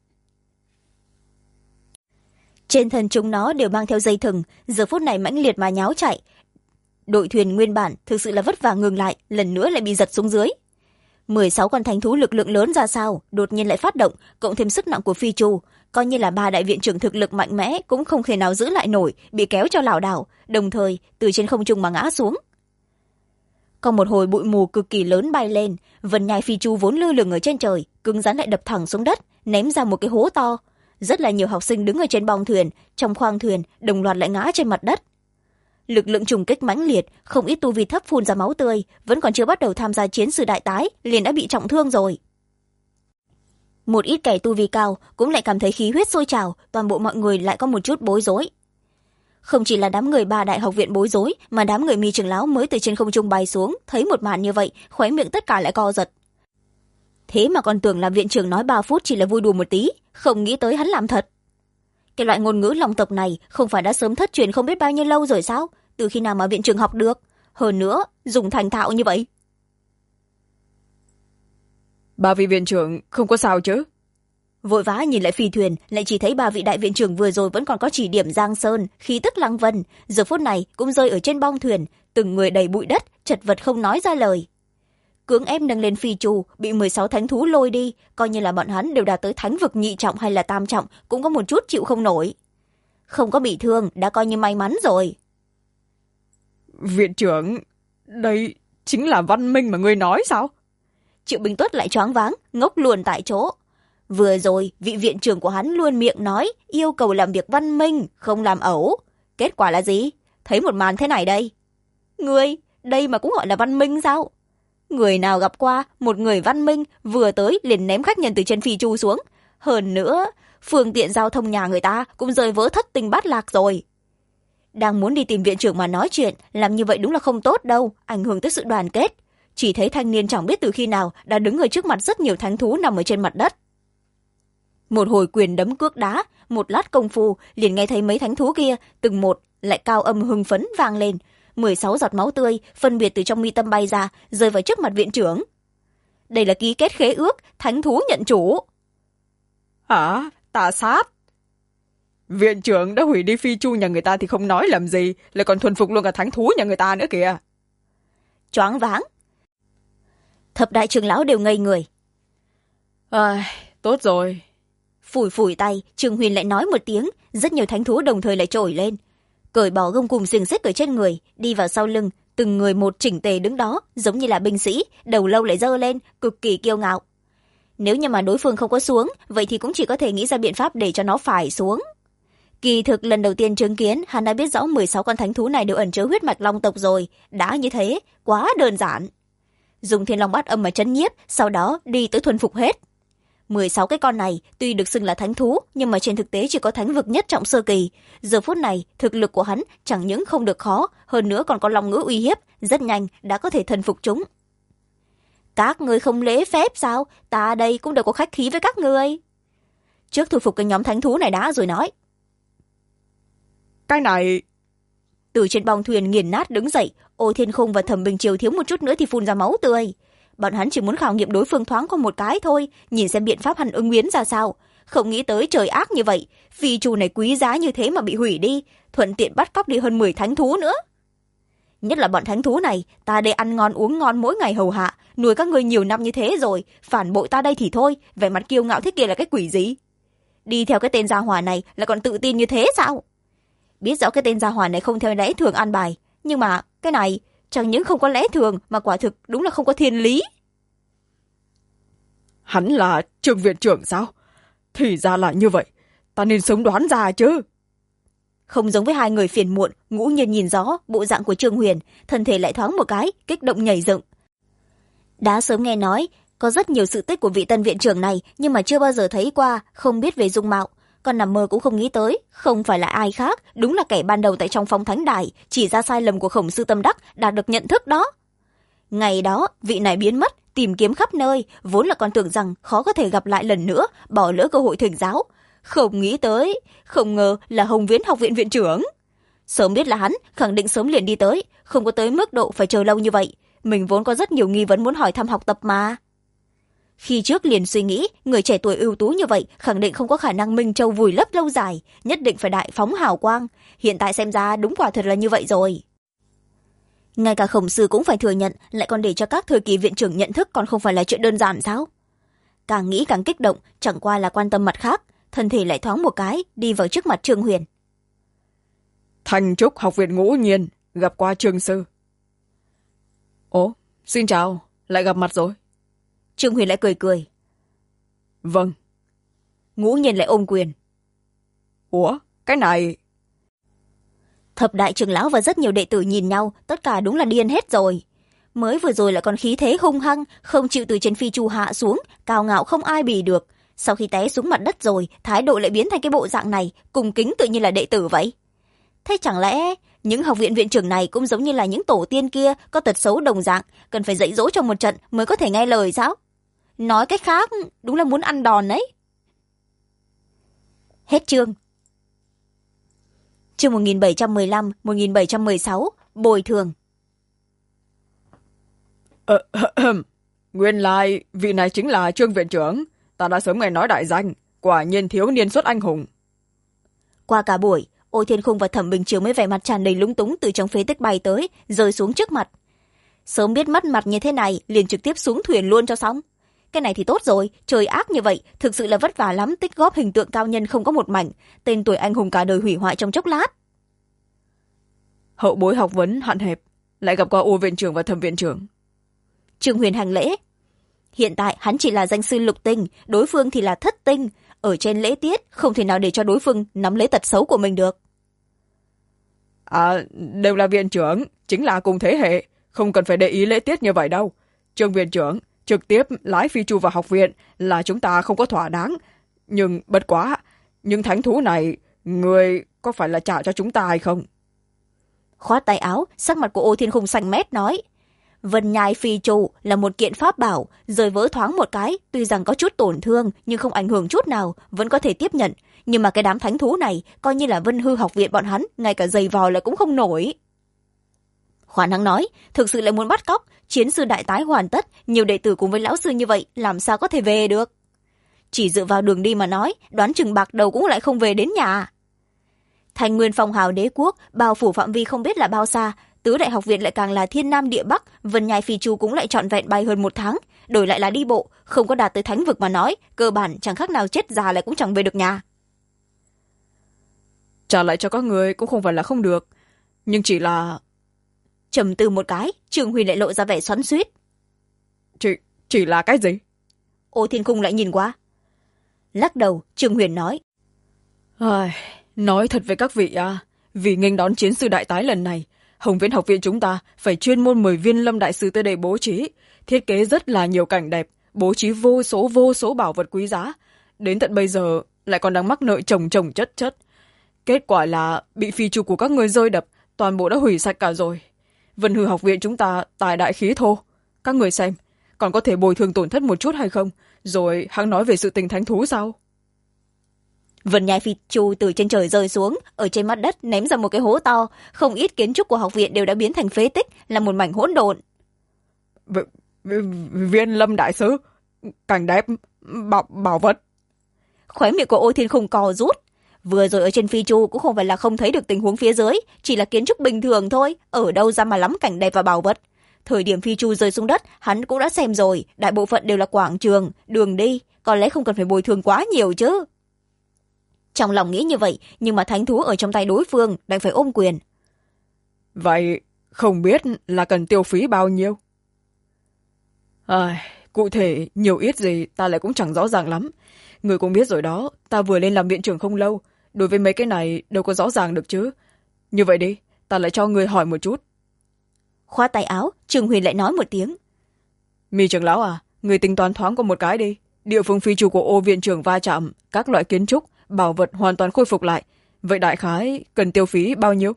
Trên thân chúng nó đều mang theo dây thừng, giờ phút này mãnh liệt mà nháo chạy. Đội thuyền nguyên bản thực sự là vất vả ngừng lại, lần nữa lại bị giật xuống dưới. 16 con thánh thú lực lượng lớn ra sao, đột nhiên lại phát động, cộng thêm sức nặng của phi chu, coi như là ba đại viện trưởng thực lực mạnh mẽ cũng không thể nào giữ lại nổi, bị kéo cho lảo đảo, đồng thời từ trên không trung mà ngã xuống. Còn một hồi bụi mù cực kỳ lớn bay lên, vân nhai phi chu vốn lơ lửng ở trên trời, cứng rắn lại đập thẳng xuống đất, ném ra một cái hố to. Rất là nhiều học sinh đứng ở trên bong thuyền, trong khoang thuyền đồng loạt lại ngã trên mặt đất. Lực lượng trùng kích mãnh liệt, không ít tu vi thấp phun ra máu tươi, vẫn còn chưa bắt đầu tham gia chiến sự đại tái, liền đã bị trọng thương rồi. Một ít kẻ tu vi cao cũng lại cảm thấy khí huyết sôi trào, toàn bộ mọi người lại có một chút bối rối. Không chỉ là đám người ba đại học viện bối rối, mà đám người Mi trưởng lão mới từ trên không trung bay xuống, thấy một màn như vậy, khóe miệng tất cả lại co giật. Thế mà còn tưởng là viện trưởng nói 3 phút chỉ là vui đùa một tí, không nghĩ tới hắn làm thật. Cái loại ngôn ngữ long tộc này không phải đã sớm thất truyền không biết bao nhiêu lâu rồi sao? Từ khi nào mà viện trưởng học được? Hơn nữa, dùng thành thạo như vậy. Ba vị viện trưởng không có sao chứ? Vội vã nhìn lại phi thuyền, lại chỉ thấy ba vị đại viện trưởng vừa rồi vẫn còn có chỉ điểm Giang Sơn, khí tức lăng vân, giờ phút này cũng rơi ở trên bong thuyền, từng người đầy bụi đất, chật vật không nói ra lời. Cưỡng ép nâng lên phi chu, bị 16 thánh thú lôi đi, coi như là bọn hắn đều đạt tới thánh vực nhị trọng hay là tam trọng, cũng có một chút chịu không nổi. Không có bị thương, đã coi như may mắn rồi. Viện trưởng, đây chính là văn minh mà ngươi nói sao? Triệu Bình Tuất lại choáng váng, ngốc luôn tại chỗ. Vừa rồi, vị viện trưởng của hắn luôn miệng nói, yêu cầu làm việc văn minh, không làm ẩu. Kết quả là gì? Thấy một màn thế này đây. Ngươi, đây mà cũng gọi là văn minh sao? Người nào gặp qua một người văn minh vừa tới liền ném khách nhân từ trên phi chu xuống. Hơn nữa, phương tiện giao thông nhà người ta cũng rơi vỡ thất tinh bát lạc rồi. Đang muốn đi tìm viện trưởng mà nói chuyện, làm như vậy đúng là không tốt đâu, ảnh hưởng tới sự đoàn kết. Chỉ thấy thanh niên chẳng biết từ khi nào đã đứng ở trước mặt rất nhiều thánh thú nằm ở trên mặt đất. Một hồi quyền đấm cước đá, một lát công phu liền nghe thấy mấy thánh thú kia từng một lại cao âm hưng phấn vang lên. 16 giọt máu tươi phân biệt từ trong mi tâm bay ra, rơi vào trước mặt viện trưởng. Đây là ký kết khế ước, thánh thú nhận chủ. Hả? Tà sát? Viện trưởng đã hủy đi phi chu nhà người ta thì không nói làm gì, lại còn thuần phục luôn cả thánh thú nhà người ta nữa kìa. Choáng váng. Thập đại trưởng lão đều ngây người. Tốt rồi. Phủi phủi tay, Trương Huyền lại nói một tiếng, rất nhiều thánh thú đồng thời lại trồi lên. Cởi bỏ gông cùm xiềng xích ở trên người, đi vào sau lưng, từng người một chỉnh tề đứng đó, giống như là binh sĩ, đầu lâu lại giơ lên, cực kỳ kiêu ngạo. Nếu như mà đối phương không có xuống, vậy thì cũng chỉ có thể nghĩ ra biện pháp để cho nó phải xuống. Kỳ thực lần đầu tiên chứng kiến, hắn đã biết rõ 16 con thánh thú này đều ẩn chứa huyết mạch long tộc rồi, đã như thế, quá đơn giản. Dùng thiên long bát âm mà trấn nhiếp, sau đó đi tới thuần phục hết. 16 cái con này tuy được xưng là thánh thú, nhưng mà trên thực tế chỉ có thánh vực nhất trọng sơ kỳ. Giờ phút này, thực lực của hắn chẳng những không được khó, hơn nữa còn có long ngữ uy hiếp, rất nhanh đã có thể thần phục chúng. Các người không lễ phép sao? Ta đây cũng đều có khách khí với các người. Trước thu phục cái nhóm thánh thú này đã rồi nói. Cái này... Từ trên bong thuyền nghiền nát đứng dậy, Ô Thiên Khung và Thẩm Bình Triều thiếu một chút nữa thì phun ra máu tươi. Bọn hắn chỉ muốn khảo nghiệm đối phương thoáng qua một cái thôi, nhìn xem biện pháp hắn ứng biến ra sao. Không nghĩ tới trời ác như vậy, phi trù này quý giá như thế mà bị hủy đi, thuận tiện bắt cóc đi hơn 10 thánh thú nữa. Nhất là bọn thánh thú này, ta đây ăn ngon uống ngon mỗi ngày hầu hạ, nuôi các ngươi nhiều năm như thế rồi, phản bội ta đây thì thôi, vẻ mặt kiêu ngạo thế kia là cái quỷ gì? Đi theo cái tên gia hỏa này là còn tự tin như thế sao? Biết rõ cái tên gia hỏa này không theo lẽ thường an bài, nhưng mà cái này chẳng những không có lẽ thường mà quả thực đúng là không có thiên lý. Hắn là Trương viện trưởng sao? Thì ra là như vậy, ta nên sớm đoán ra chứ. Không giống với hai người phiền muộn, Ngũ Nhiên nhìn rõ bộ dạng của Trương Huyền, thân thể lại thoáng một cái, kích động nhảy dựng. Đã sớm nghe nói, có rất nhiều sự tích của vị tân viện trưởng này, nhưng mà chưa bao giờ thấy qua, không biết về dung mạo. Còn nằm mơ cũng không nghĩ tới, không phải là ai khác, đúng là kẻ ban đầu tại trong phong thánh đài, chỉ ra sai lầm của Khổng Sư Tâm Đắc, đạt được nhận thức đó. Ngày đó, vị này biến mất, tìm kiếm khắp nơi, vốn là còn tưởng rằng khó có thể gặp lại lần nữa, bỏ lỡ cơ hội thỉnh giáo. Không nghĩ tới, không ngờ là Hồng Viễn học viện viện trưởng. Sớm biết là hắn, khẳng định sớm liền đi tới, không có tới mức độ phải chờ lâu như vậy. Mình vốn có rất nhiều nghi vấn muốn hỏi thăm học tập mà. Khi trước liền suy nghĩ, người trẻ tuổi ưu tú như vậy khẳng định không có khả năng Minh Châu vùi lấp lâu dài, nhất định phải đại phóng hào quang. Hiện tại xem ra đúng quả thật là như vậy rồi. Ngay cả Khổng Sư cũng phải thừa nhận, lại còn để cho các thời kỳ viện trưởng nhận thức còn không phải là chuyện đơn giản sao? Càng nghĩ càng kích động, chẳng qua là quan tâm mặt khác, thân thể lại thoáng một cái, đi vào trước mặt Trương Huyền. Thanh Trúc học viện Ngũ Nhiên, gặp qua Trương Sư. Ồ, xin chào, lại gặp mặt rồi. Trương Huyền lại cười cười. Vâng. Ngũ Nhiên lại ôm quyền. Ủa, cái này... Thập đại trưởng lão và rất nhiều đệ tử nhìn nhau, tất cả đúng là điên hết rồi. Mới vừa rồi lại còn khí thế hung hăng, không chịu từ trên phi chu hạ xuống, cao ngạo không ai bì được. Sau khi té xuống mặt đất rồi, thái độ lại biến thành cái bộ dạng này, cung kính tự nhiên là đệ tử vậy. Thế chẳng lẽ những học viện viện trưởng này cũng giống như là những tổ tiên kia, có tật xấu đồng dạng, cần phải dạy dỗ trong một trận mới có thể nghe lời sao? Nói cách khác, đúng là muốn ăn đòn đấy. Hết chương. Chương 1715-1716, bồi thường. Nguyên lai, vị này chính là Trương viện trưởng. Ta đã sớm nghe nói đại danh, quả nhiên thiếu niên xuất anh hùng. Qua cả buổi, Ô Thiên Khung và Thẩm Bình Chiếu mới vẻ mặt tràn đầy lúng túng từ trong phế tích bay tới, rơi xuống trước mặt. Sớm biết mất mặt như thế này, liền trực tiếp xuống thuyền luôn cho xong. Cái này thì tốt rồi, trời ác như vậy, thực sự là vất vả lắm, tích góp hình tượng cao nhân không có một mảnh, tên tuổi anh hùng cả đời hủy hoại trong chốc lát. Hậu bối học vấn hạn hẹp, lại gặp qua Ô viện trưởng và Thẩm viện trưởng. Trương Huyền hành lễ. Hiện tại hắn chỉ là danh sư lục tinh, đối phương thì là thất tinh, ở trên lễ tiết không thể nào để cho đối phương nắm lấy tật xấu của mình được. Đều là viện trưởng, chính là cùng thế hệ, không cần phải để ý lễ tiết như vậy đâu. Trương viện trưởng trực tiếp lái phi chu vào học viện là chúng ta không có thỏa đáng, nhưng bất quá những thánh thú này người có phải là trả cho chúng ta hay không? Khoát tay áo, sắc mặt của Ô Thiên Khung xanh mét nói. Vân nhai phi trụ là một kiện pháp bảo, rời vỡ thoáng một cái, tuy rằng có chút tổn thương nhưng không ảnh hưởng chút nào, vẫn có thể tiếp nhận. Nhưng mà cái đám thánh thú này, coi như là Vân Hư học viện bọn hắn, ngay cả giày vò lại cũng không nổi. Khoan Hằng nói, thực sự lại muốn bắt cóc, chiến sư đại tái hoàn tất, nhiều đệ tử cùng với lão sư như vậy, làm sao có thể về được? Chỉ dựa vào đường đi mà nói, đoán chừng bạc đầu cũng lại không về đến nhà. Thành nguyên phong hào đế quốc, bao phủ phạm vi không biết là bao xa, tứ đại học viện lại càng là thiên nam địa bắc, Vân nhai phi chu cũng lại trọn vẹn bay hơn 1 tháng, đổi lại là đi bộ, không có đạt tới thánh vực mà nói, cơ bản chẳng khác nào chết già lại cũng chẳng về được nhà. Trả lại cho các người cũng không phải là không được, nhưng chỉ là... Trầm tư một cái, Trương Huyền lại lộ ra vẻ xoắn xuýt. Chỉ là cái gì? Ô Thiên Cung lại nhìn qua. Lắc đầu, Trương Huyền nói. Nói thật với các vị vì nghênh đón chiến sư đại tái lần này, Hồng Viễn học viện chúng ta phải chuyên môn mời Viên Lâm đại sư tới đây bố trí, thiết kế rất là nhiều cảnh đẹp, bố trí vô số bảo vật quý giá. Đến tận bây giờ lại còn đang mắc nợ chồng chất. Kết quả là bị phi chu của các người rơi đập, toàn bộ đã hủy sạch cả rồi. Vân Hư học viện chúng ta tài đại khí thô. Các người xem, còn có thể bồi thường tổn thất một chút hay không? Rồi hắn nói về sự tình thánh thú sao? Vân nhai phi chu từ trên trời rơi xuống, ở trên mặt đất ném ra một cái hố to, không ít kiến trúc của học viện đều đã biến thành phế tích, là một mảnh hỗn độn. Viên Lâm đại sứ, cảnh đẹp, bảo vật. Khóe miệng của Ô Thiên Khung co rút. Vừa rồi ở trên phi chu cũng không phải là không thấy được tình huống phía dưới, chỉ là kiến trúc bình thường thôi, ở đâu ra mà lắm cảnh đẹp và bảo vật. Thời điểm phi chu rơi xuống đất, hắn cũng đã xem rồi, đại bộ phận đều là quảng trường, đường đi, có lẽ không cần phải bồi thường quá nhiều chứ. Trong lòng nghĩ như vậy, nhưng mà thánh thú ở trong tay đối phương đành phải ôm quyền. Vậy không biết là cần tiêu phí bao nhiêu? Cụ thể nhiều ít gì ta lại cũng chẳng rõ ràng lắm. Người cũng biết rồi đó, ta vừa lên làm viện trưởng không lâu, đối với mấy cái này đâu có rõ ràng được chứ. Như vậy đi, ta lại cho người hỏi một chút. Khoa tay áo, Trương Huyền lại nói một tiếng. Mi trưởng lão người tính toán thoáng qua một cái đi. Địa phương phi chủ của Ô viện trưởng va chạm, các loại kiến trúc, bảo vật hoàn toàn khôi phục lại. Vậy đại khái cần tiêu phí bao nhiêu?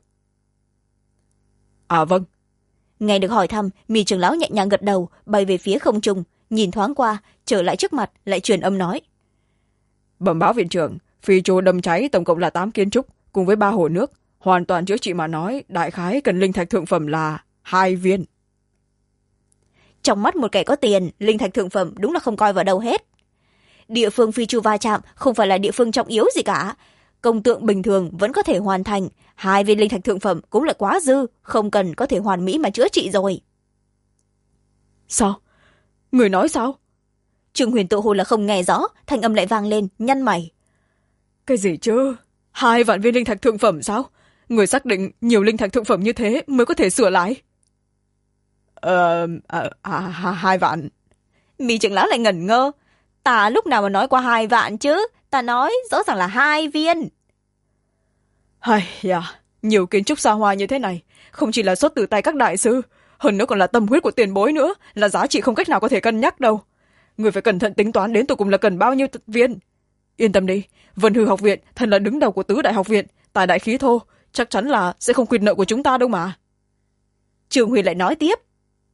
Vâng. Nghe được hỏi thăm, Mi trưởng lão nhẹ nhàng gật đầu, bay về phía không trung, nhìn thoáng qua, trở lại trước mặt, lại truyền âm nói. Bẩm báo viện trưởng, phi chu đâm cháy tổng cộng là 8 kiến trúc, cùng với 3 hồ nước. Hoàn toàn chữa trị mà nói, đại khái cần linh thạch thượng phẩm là 2 viên. Trong mắt một kẻ có tiền, linh thạch thượng phẩm đúng là không coi vào đâu hết. Địa phương phi chu va chạm không phải là địa phương trọng yếu gì cả. Công tượng bình thường vẫn có thể hoàn thành, 2 viên linh thạch thượng phẩm cũng là quá dư, không cần có thể hoàn mỹ mà chữa trị rồi. Sao? Người nói sao? Trương Huyền tự hồ là không nghe rõ, thanh âm lại vang lên, nhăn mày. Cái gì chứ? 2 vạn viên linh thạch thượng phẩm sao? Người xác định nhiều linh thạch thượng phẩm như thế mới có thể sửa lại. 2 vạn. Mi trưởng lão lại ngẩn ngơ. Ta lúc nào mà nói qua 2 vạn chứ? Ta nói rõ ràng là 2 viên. Nhiều kiến trúc xa hoa như thế này, không chỉ là xuất từ tay các đại sư, hơn nữa còn là tâm huyết của tiền bối nữa, là giá trị không cách nào có thể cân nhắc đâu. Người phải cẩn thận tính toán đến tụi cùng là cần bao nhiêu viên. Yên tâm đi, Vân Hư học viện thần là đứng đầu của tứ đại học viện, tài đại khí thô, chắc chắn là sẽ không quyệt nợ của chúng ta đâu mà. Trương Huyền lại nói tiếp.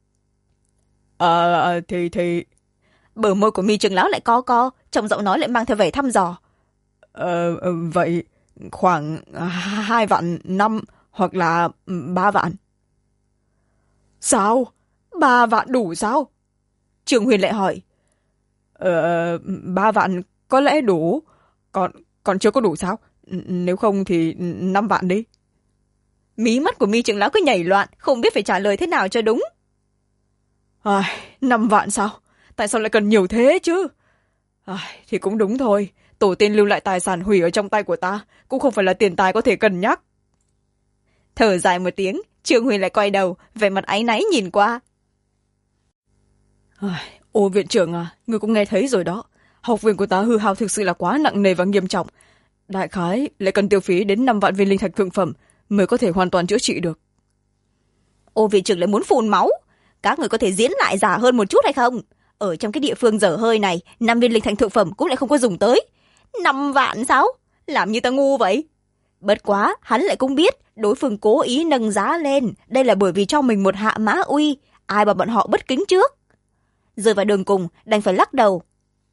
Thì... Bờ môi của Mi trưởng lão lại co, trong giọng nói lại mang theo vẻ thăm dò. Vậy khoảng 2 vạn 5 hoặc là 3 vạn. Sao? 3 vạn đủ sao? Trương Huyền lại hỏi. 3 vạn có lẽ đủ. Còn chưa có đủ sao? Nếu không thì 5 vạn đi. Mí mắt của Mi trưởng lão cứ nhảy loạn, không biết phải trả lời thế nào cho đúng. 5 vạn sao? Tại sao lại cần nhiều thế chứ? Thì cũng đúng thôi. Tổ tiên lưu lại tài sản hủy ở trong tay của ta, cũng không phải là tiền tài có thể cân nhắc. Thở dài một tiếng, Trương Huyền lại quay đầu, vẻ mặt áy náy nhìn qua. Ô viện trưởng người cũng nghe thấy rồi đó. Học viện của ta hư hao thực sự là quá nặng nề và nghiêm trọng. Đại khái lại cần tiêu phí đến 5 vạn viên linh thạch thượng phẩm mới có thể hoàn toàn chữa trị được. Ô viện trưởng lại muốn phun máu. Các người có thể diễn lại giả hơn một chút hay không? Ở trong cái địa phương dở hơi này, 5 viên linh thạch thượng phẩm cũng lại không có dùng tới. 5 vạn sao? làm như ta ngu vậy. Bất quá hắn lại cũng biết đối phương cố ý nâng giá lên, đây là bởi vì cho mình một hạ mã uy, ai mà bọn họ bất kính trước. Rơi vào đường cùng đành phải lắc đầu.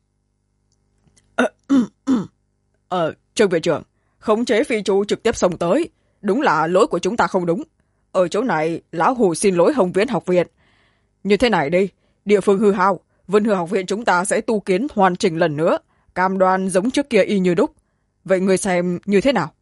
Trương viện trưởng, khống chế phi chu trực tiếp xông tới, đúng là lỗi của chúng ta không đúng. Ở chỗ này lão hủ xin lỗi Hồng Viễn học viện. Như thế này đi, địa phương hư hao, Vân Hư học viện chúng ta sẽ tu kiến hoàn chỉnh lần nữa, cam đoan giống trước kia y như đúc. Vậy người xem như thế nào?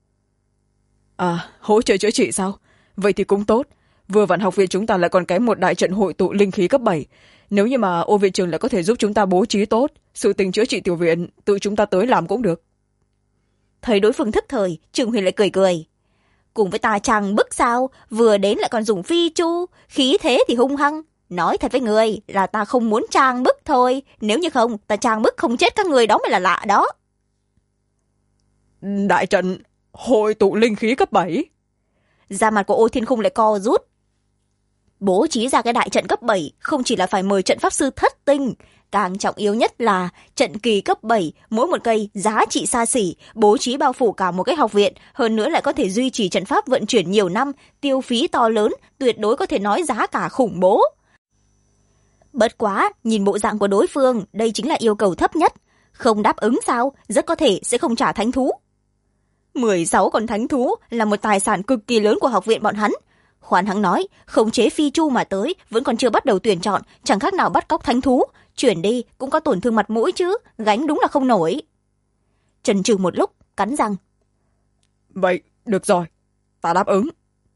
Hỗ trợ chữa trị sao? Vậy thì cũng tốt. Vừa vặn học viện chúng ta lại còn kém một đại trận hội tụ linh khí cấp 7. Nếu như mà Ô viện trưởng lại có thể giúp chúng ta bố trí tốt, sự tình chữa trị tiểu viện tự chúng ta tới làm cũng được. Thấy đối phương thức thời, Trương Huyền lại cười cười. Cùng với ta chàng bức sao, vừa đến lại còn dùng phi chu, khí thế thì hung hăng. Nói thật với người là ta không muốn trang bức thôi, nếu như không ta trang bức không chết các người đó mới là lạ đó. Đại trận hội tụ linh khí cấp 7. Da mặt của Ô Thiên Khung lại co rút. Bố trí ra cái đại trận cấp 7 không chỉ là phải mời trận pháp sư thất tinh, càng trọng yếu nhất là trận kỳ cấp 7, mỗi một cây giá trị xa xỉ, bố trí bao phủ cả một cái học viện, hơn nữa lại có thể duy trì trận pháp vận chuyển nhiều năm, tiêu phí to lớn, tuyệt đối có thể nói giá cả khủng bố. Bất quá, nhìn bộ dạng của đối phương, đây chính là yêu cầu thấp nhất. Không đáp ứng sao, rất có thể sẽ không trả thánh thú. 16 con thánh thú là một tài sản cực kỳ lớn của học viện bọn hắn. Khoan hãng nói, khống chế phi chu mà tới, vẫn còn chưa bắt đầu tuyển chọn, chẳng khác nào bắt cóc thánh thú. Chuyển đi cũng có tổn thương mặt mũi chứ, gánh đúng là không nổi. Chần chừ một lúc, cắn răng. Vậy, được rồi, ta đáp ứng.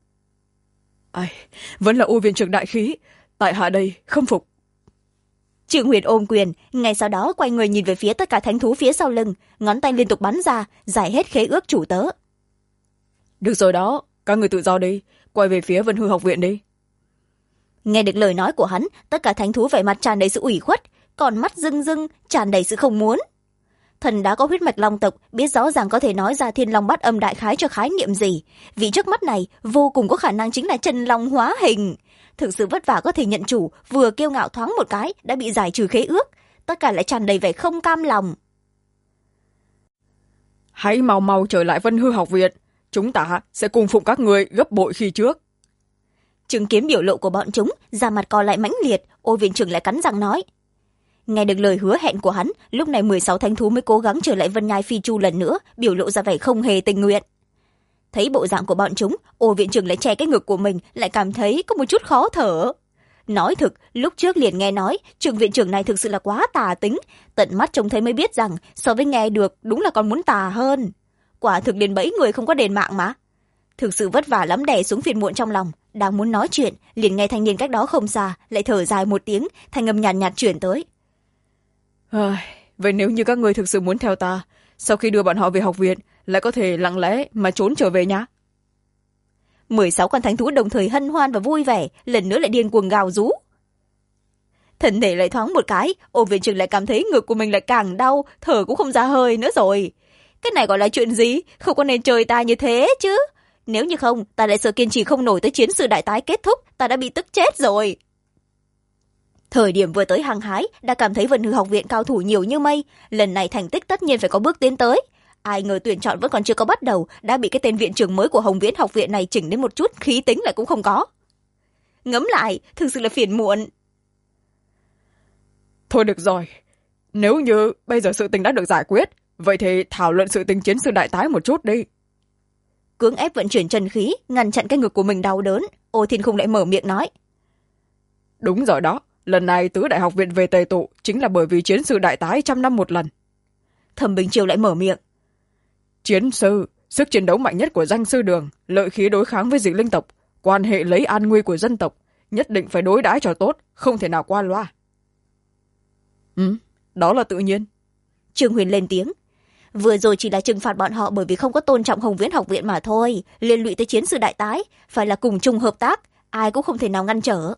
Vẫn là Ô viện trưởng đại khí, tại hạ đây không phục. Trương Huyền ôm quyền, ngay sau đó quay người nhìn về phía tất cả thánh thú phía sau lưng, ngón tay liên tục bắn ra, giải hết khế ước chủ tớ. Được rồi đó, các người tự do đi, quay về phía Vân Hư học viện đi. Nghe được lời nói của hắn, tất cả thánh thú vẻ mặt tràn đầy sự ủy khuất, còn mắt rưng rưng, tràn đầy sự không muốn. Thần đã có huyết mạch long tộc, biết rõ ràng có thể nói ra thiên long bát âm đại khái cho khái niệm gì. Vì trước mắt này, vô cùng có khả năng chính là chân long hóa hình. Thực sự vất vả có thể nhận chủ, vừa kiêu ngạo thoáng một cái, đã bị giải trừ khế ước. Tất cả lại tràn đầy vẻ không cam lòng. Hãy mau mau trở lại Vân Hư học viện, chúng ta sẽ cùng phụng các người gấp bội khi trước. Chứng kiến biểu lộ của bọn chúng, da mặt co lại mãnh liệt, Ô viện trưởng lại cắn răng nói. Nghe được lời hứa hẹn của hắn, lúc này 16 thánh thú mới cố gắng trở lại Vân Nhai Phi Chu lần nữa, biểu lộ ra vẻ không hề tình nguyện. Thấy bộ dạng của bọn chúng, Ô viện trưởng lại che cái ngực của mình, lại cảm thấy có một chút khó thở. Nói thực, lúc trước liền nghe nói, Trường viện trưởng này thực sự là quá tà tính, tận mắt trông thấy mới biết rằng, so với nghe được, đúng là còn muốn tà hơn. Quả thực liền bẫy người không có đền mạng mà. Thực sự vất vả lắm đè xuống phiền muộn trong lòng, đang muốn nói chuyện, liền nghe thanh niên cách đó không xa, lại thở dài một tiếng, thanh âm nhàn nhạt chuyển tới. Vậy nếu như các người thực sự muốn theo ta, sau khi đưa bọn họ về học viện, lại có thể lặng lẽ mà trốn trở về nhá. 16 con thánh thú đồng thời hân hoan và vui vẻ, lần nữa lại điên cuồng gào rú. Thân thể lại thoáng một cái, Ô viện trưởng lại cảm thấy ngực của mình lại càng đau, thở cũng không ra hơi nữa rồi. Cái này gọi là chuyện gì? Không có nên trời ta như thế chứ. Nếu như không, ta lại sợ kiên trì không nổi tới chiến sư đại tái kết thúc, ta đã bị tức chết rồi. Thời điểm vừa tới hăng hái, đã cảm thấy Vân Hư học viện cao thủ nhiều như mây, lần này thành tích tất nhiên phải có bước tiến tới. Ai ngờ tuyển chọn vẫn còn chưa có bắt đầu, đã bị cái tên viện trưởng mới của Hồng Viễn học viện này chỉnh đến một chút khí tính lại cũng không có. Ngẫm lại, thực sự là phiền muộn. Thôi được rồi, nếu như bây giờ sự tình đã được giải quyết, vậy thì thảo luận sự tình chiến sư đại tái một chút đi. Cưỡng ép vận chuyển chân khí, ngăn chặn cái ngực của mình đau đớn, Ô Thiên Khung lại mở miệng nói. Đúng rồi đó, lần này tứ đại học viện về tề tụ chính là bởi vì chiến sư đại tái 100 năm một lần. Thẩm Bình Triều lại mở miệng. Chiến sư, sức chiến đấu mạnh nhất của danh sư đường, lợi khí đối kháng với dị linh tộc, quan hệ lấy an nguy của dân tộc, nhất định phải đối đãi cho tốt, không thể nào qua loa. Đó là tự nhiên. Trương Huyền lên tiếng. Vừa rồi chỉ là trừng phạt bọn họ bởi vì không có tôn trọng Hồng Viễn học viện mà thôi, liên lụy tới chiến sư đại tái, phải là cùng chung hợp tác, ai cũng không thể nào ngăn trở.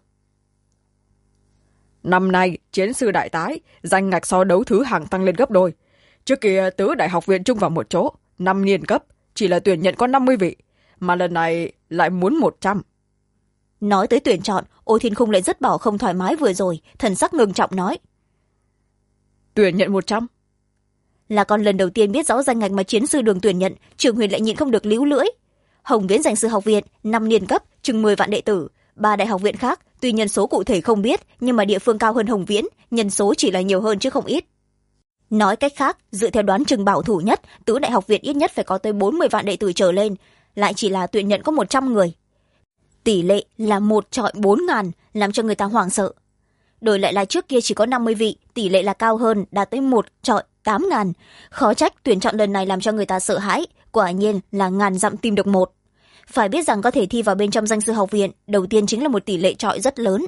Năm nay, chiến sư đại tái, danh ngạch so đấu thứ hạng tăng lên gấp đôi. Trước kia tứ đại học viện chung vào một chỗ, 5 niên cấp, chỉ là tuyển nhận có 50 vị, mà lần này lại muốn 100. Nói tới tuyển chọn, Ô Thiên Khung lại dứt bỏ không thoải mái vừa rồi, thần sắc ngưng trọng nói. Tuyển nhận 100. Là còn lần đầu tiên biết rõ danh ngạch mà chiến sư đường tuyển nhận, Trường Huyền lại nhịn không được líu lưỡi. Hồng Viễn danh sư học viện 5 niên cấp chừng 10 vạn đệ tử, 3 đại học viện khác tuy nhân số cụ thể không biết, nhưng mà địa phương cao hơn Hồng Viễn, nhân số chỉ là nhiều hơn chứ không ít. Nói cách khác, dựa theo đoán chừng bảo thủ nhất, tứ đại học viện ít nhất phải có tới 40 vạn đệ tử trở lên, lại chỉ là tuyển nhận có 100 người. Tỷ lệ là 1/4.000, làm cho người ta hoảng sợ. Đổi lại là trước kia chỉ có 50 vị, tỷ lệ là cao hơn, đạt tới 1/8.000. Khó trách tuyển chọn lần này làm cho người ta sợ hãi, quả nhiên là ngàn dặm tìm được một. Phải biết rằng có thể thi vào bên trong danh sư học viện, đầu tiên chính là một tỷ lệ chọi rất lớn.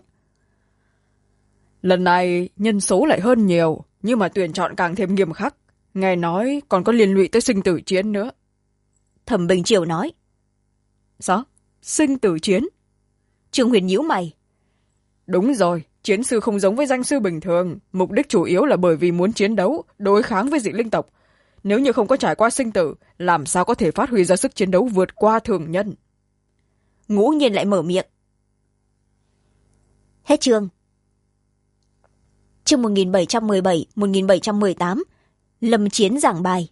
Lần này nhân số lại hơn nhiều, nhưng mà tuyển chọn càng thêm nghiêm khắc. Nghe nói còn có liên lụy tới sinh tử chiến nữa. Thẩm Bình Triều nói. Sao? Sinh tử chiến? Trương Huyền nhíu mày. Đúng rồi, chiến sư không giống với danh sư bình thường. Mục đích chủ yếu là bởi vì muốn chiến đấu, đối kháng với dị linh tộc. Nếu như không có trải qua sinh tử, làm sao có thể phát huy ra sức chiến đấu vượt qua thường nhân? Ngũ Nhiên lại mở miệng. Hết chương. Chương 1717-1718. Lâm chiến giảng bài.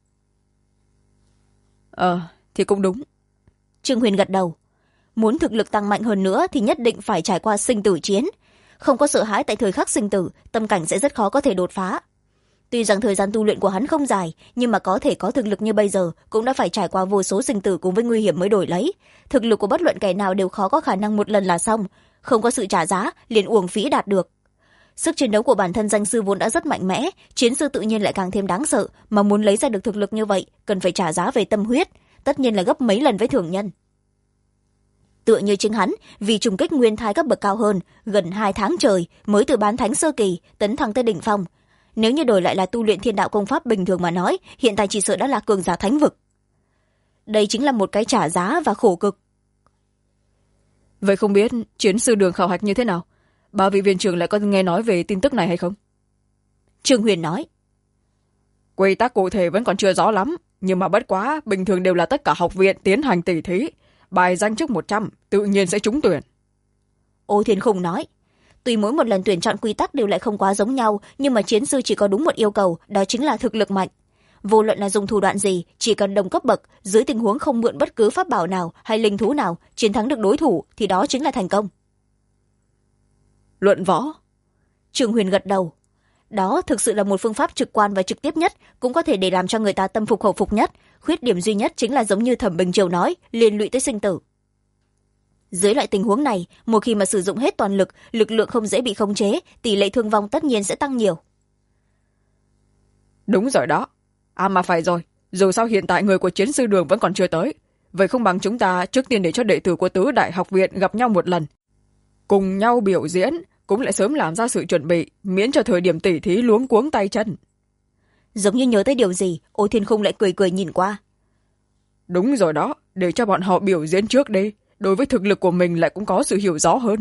Thì cũng đúng. Trương Huyền gật đầu. Muốn thực lực tăng mạnh hơn nữa thì nhất định phải trải qua sinh tử chiến. Không có sợ hãi tại thời khắc sinh tử, tâm cảnh sẽ rất khó có thể đột phá. Tuy rằng thời gian tu luyện của hắn không dài, nhưng mà có thể có thực lực như bây giờ cũng đã phải trải qua vô số sinh tử cùng với nguy hiểm mới đổi lấy. Thực lực của bất luận kẻ nào đều khó có khả năng một lần là xong, không có sự trả giá liền uổng phí đạt được. Sức chiến đấu của bản thân danh sư vốn đã rất mạnh mẽ, chiến sư tự nhiên lại càng thêm đáng sợ, mà muốn lấy ra được thực lực như vậy cần phải trả giá về tâm huyết, tất nhiên là gấp mấy lần với thường nhân. Tựa như chính hắn, vì trùng kích nguyên thai cấp bậc cao hơn, gần 2 tháng trời mới từ bán thánh sơ kỳ tấn thăng tới đỉnh phong. Nếu như đổi lại là tu luyện thiên đạo công pháp bình thường mà nói, hiện tại chỉ sợ đã là cường giả thánh vực. Đây chính là một cái trả giá và khổ cực. Vậy không biết chiến sư đường khảo hạch như thế nào? Ba vị viện trưởng lại có nghe nói về tin tức này hay không? Trương Huyền nói. Quy tắc cụ thể vẫn còn chưa rõ lắm, nhưng mà bất quá bình thường đều là tất cả học viện tiến hành tỉ thí, bài danh trước 100 tự nhiên sẽ trúng tuyển. Ô Thiên Khung nói. Tuy mỗi một lần tuyển chọn quy tắc đều lại không quá giống nhau, nhưng mà chiến sư chỉ có đúng một yêu cầu, đó chính là thực lực mạnh. Vô luận là dùng thủ đoạn gì, chỉ cần đồng cấp bậc, dưới tình huống không mượn bất cứ pháp bảo nào hay linh thú nào, chiến thắng được đối thủ thì đó chính là thành công. Luận võ? Trương Huyền gật đầu. Đó thực sự là một phương pháp trực quan và trực tiếp nhất, cũng có thể để làm cho người ta tâm phục khẩu phục nhất. Khuyết điểm duy nhất chính là giống như Thẩm Bình Triều nói, liên lụy tới sinh tử. Dưới loại tình huống này, một khi mà sử dụng hết toàn lực, lực lượng không dễ bị khống chế, tỷ lệ thương vong tất nhiên sẽ tăng nhiều. Đúng rồi đó. Mà phải rồi, dù sao hiện tại người của chiến sư đường vẫn còn chưa tới. Vậy không bằng chúng ta trước tiên để cho đệ tử của tứ đại học viện gặp nhau một lần. Cùng nhau biểu diễn, cũng lại sớm làm ra sự chuẩn bị, miễn cho thời điểm tỉ thí luống cuống tay chân. Giống như nhớ tới điều gì, Ô Thiên Khung lại cười cười nhìn qua. Đúng rồi đó, để cho bọn họ biểu diễn trước đi. Đối với thực lực của mình lại cũng có sự hiểu rõ hơn.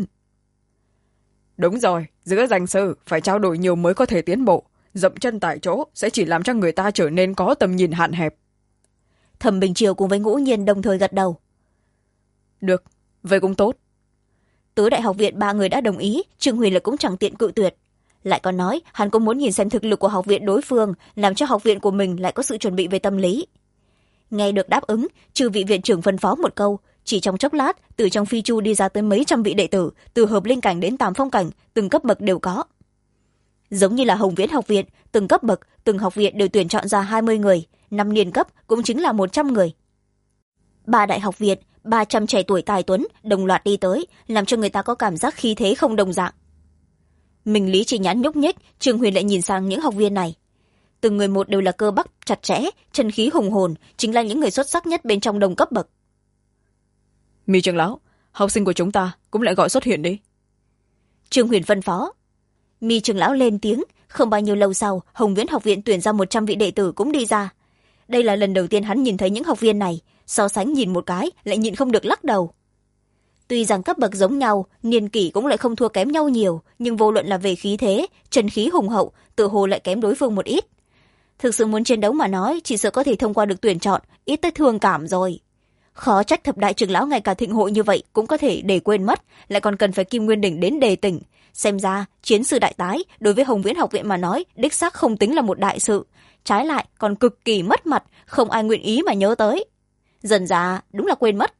Đúng rồi, giữa danh sư phải trao đổi nhiều mới có thể tiến bộ. Dậm chân tại chỗ sẽ chỉ làm cho người ta trở nên có tầm nhìn hạn hẹp. Thẩm Bình Triều cùng với Ngũ Nhiên đồng thời gật đầu. Được, vậy cũng tốt. Tứ đại học viện 3 người đã đồng ý, Trương Huyền là cũng chẳng tiện cự tuyệt. Lại còn nói hắn cũng muốn nhìn xem thực lực của học viện đối phương, làm cho học viện của mình lại có sự chuẩn bị về tâm lý. Nghe được đáp ứng, trừ vị viện trưởng phân phó một câu, chỉ trong chốc lát, từ trong phi chu đi ra tới mấy trăm vị đệ tử, từ hợp linh cảnh đến tam phong cảnh, từng cấp bậc đều có. Giống như là Hồng Viễn học viện, từng cấp bậc, từng học viện đều tuyển chọn ra 20 người, 5 niên cấp cũng chính là 100 người. 3 đại học viện, 300 trẻ tuổi tài tuấn đồng loạt đi tới, làm cho người ta có cảm giác khí thế không đồng dạng. Mình Lý Chỉ Nhãn nhúc nhích, Trương Huyền lại nhìn sang những học viên này. Từng người một đều là cơ bắp chặt chẽ, chân khí hùng hồn, chính là những người xuất sắc nhất bên trong đồng cấp bậc. Mi trưởng lão, học sinh của chúng ta cũng lại gọi xuất hiện đi. Trương Huyền phân phó. Mi trưởng lão lên tiếng, không bao nhiêu lâu sau, Hồng Viễn học viện tuyển ra 100 vị đệ tử cũng đi ra. Đây là lần đầu tiên hắn nhìn thấy những học viên này, so sánh nhìn một cái lại nhịn không được lắc đầu. Tuy rằng cấp bậc giống nhau, niên kỷ cũng lại không thua kém nhau nhiều, nhưng vô luận là về khí thế, chân khí hùng hậu, tự hồ lại kém đối phương một ít. Thực sự muốn chiến đấu mà nói, chỉ sợ có thể thông qua được tuyển chọn, ít tới thương cảm rồi. Khó trách thập đại trưởng lão ngay cả thịnh hội như vậy cũng có thể để quên mất, lại còn cần phải Kim Nguyên Đỉnh đến đề tỉnh. Xem ra chiến sư đại tái đối với Hồng Viễn học viện mà nói đích xác không tính là một đại sự, trái lại còn cực kỳ mất mặt, không ai nguyện ý mà nhớ tới. Dần dà đúng là quên mất.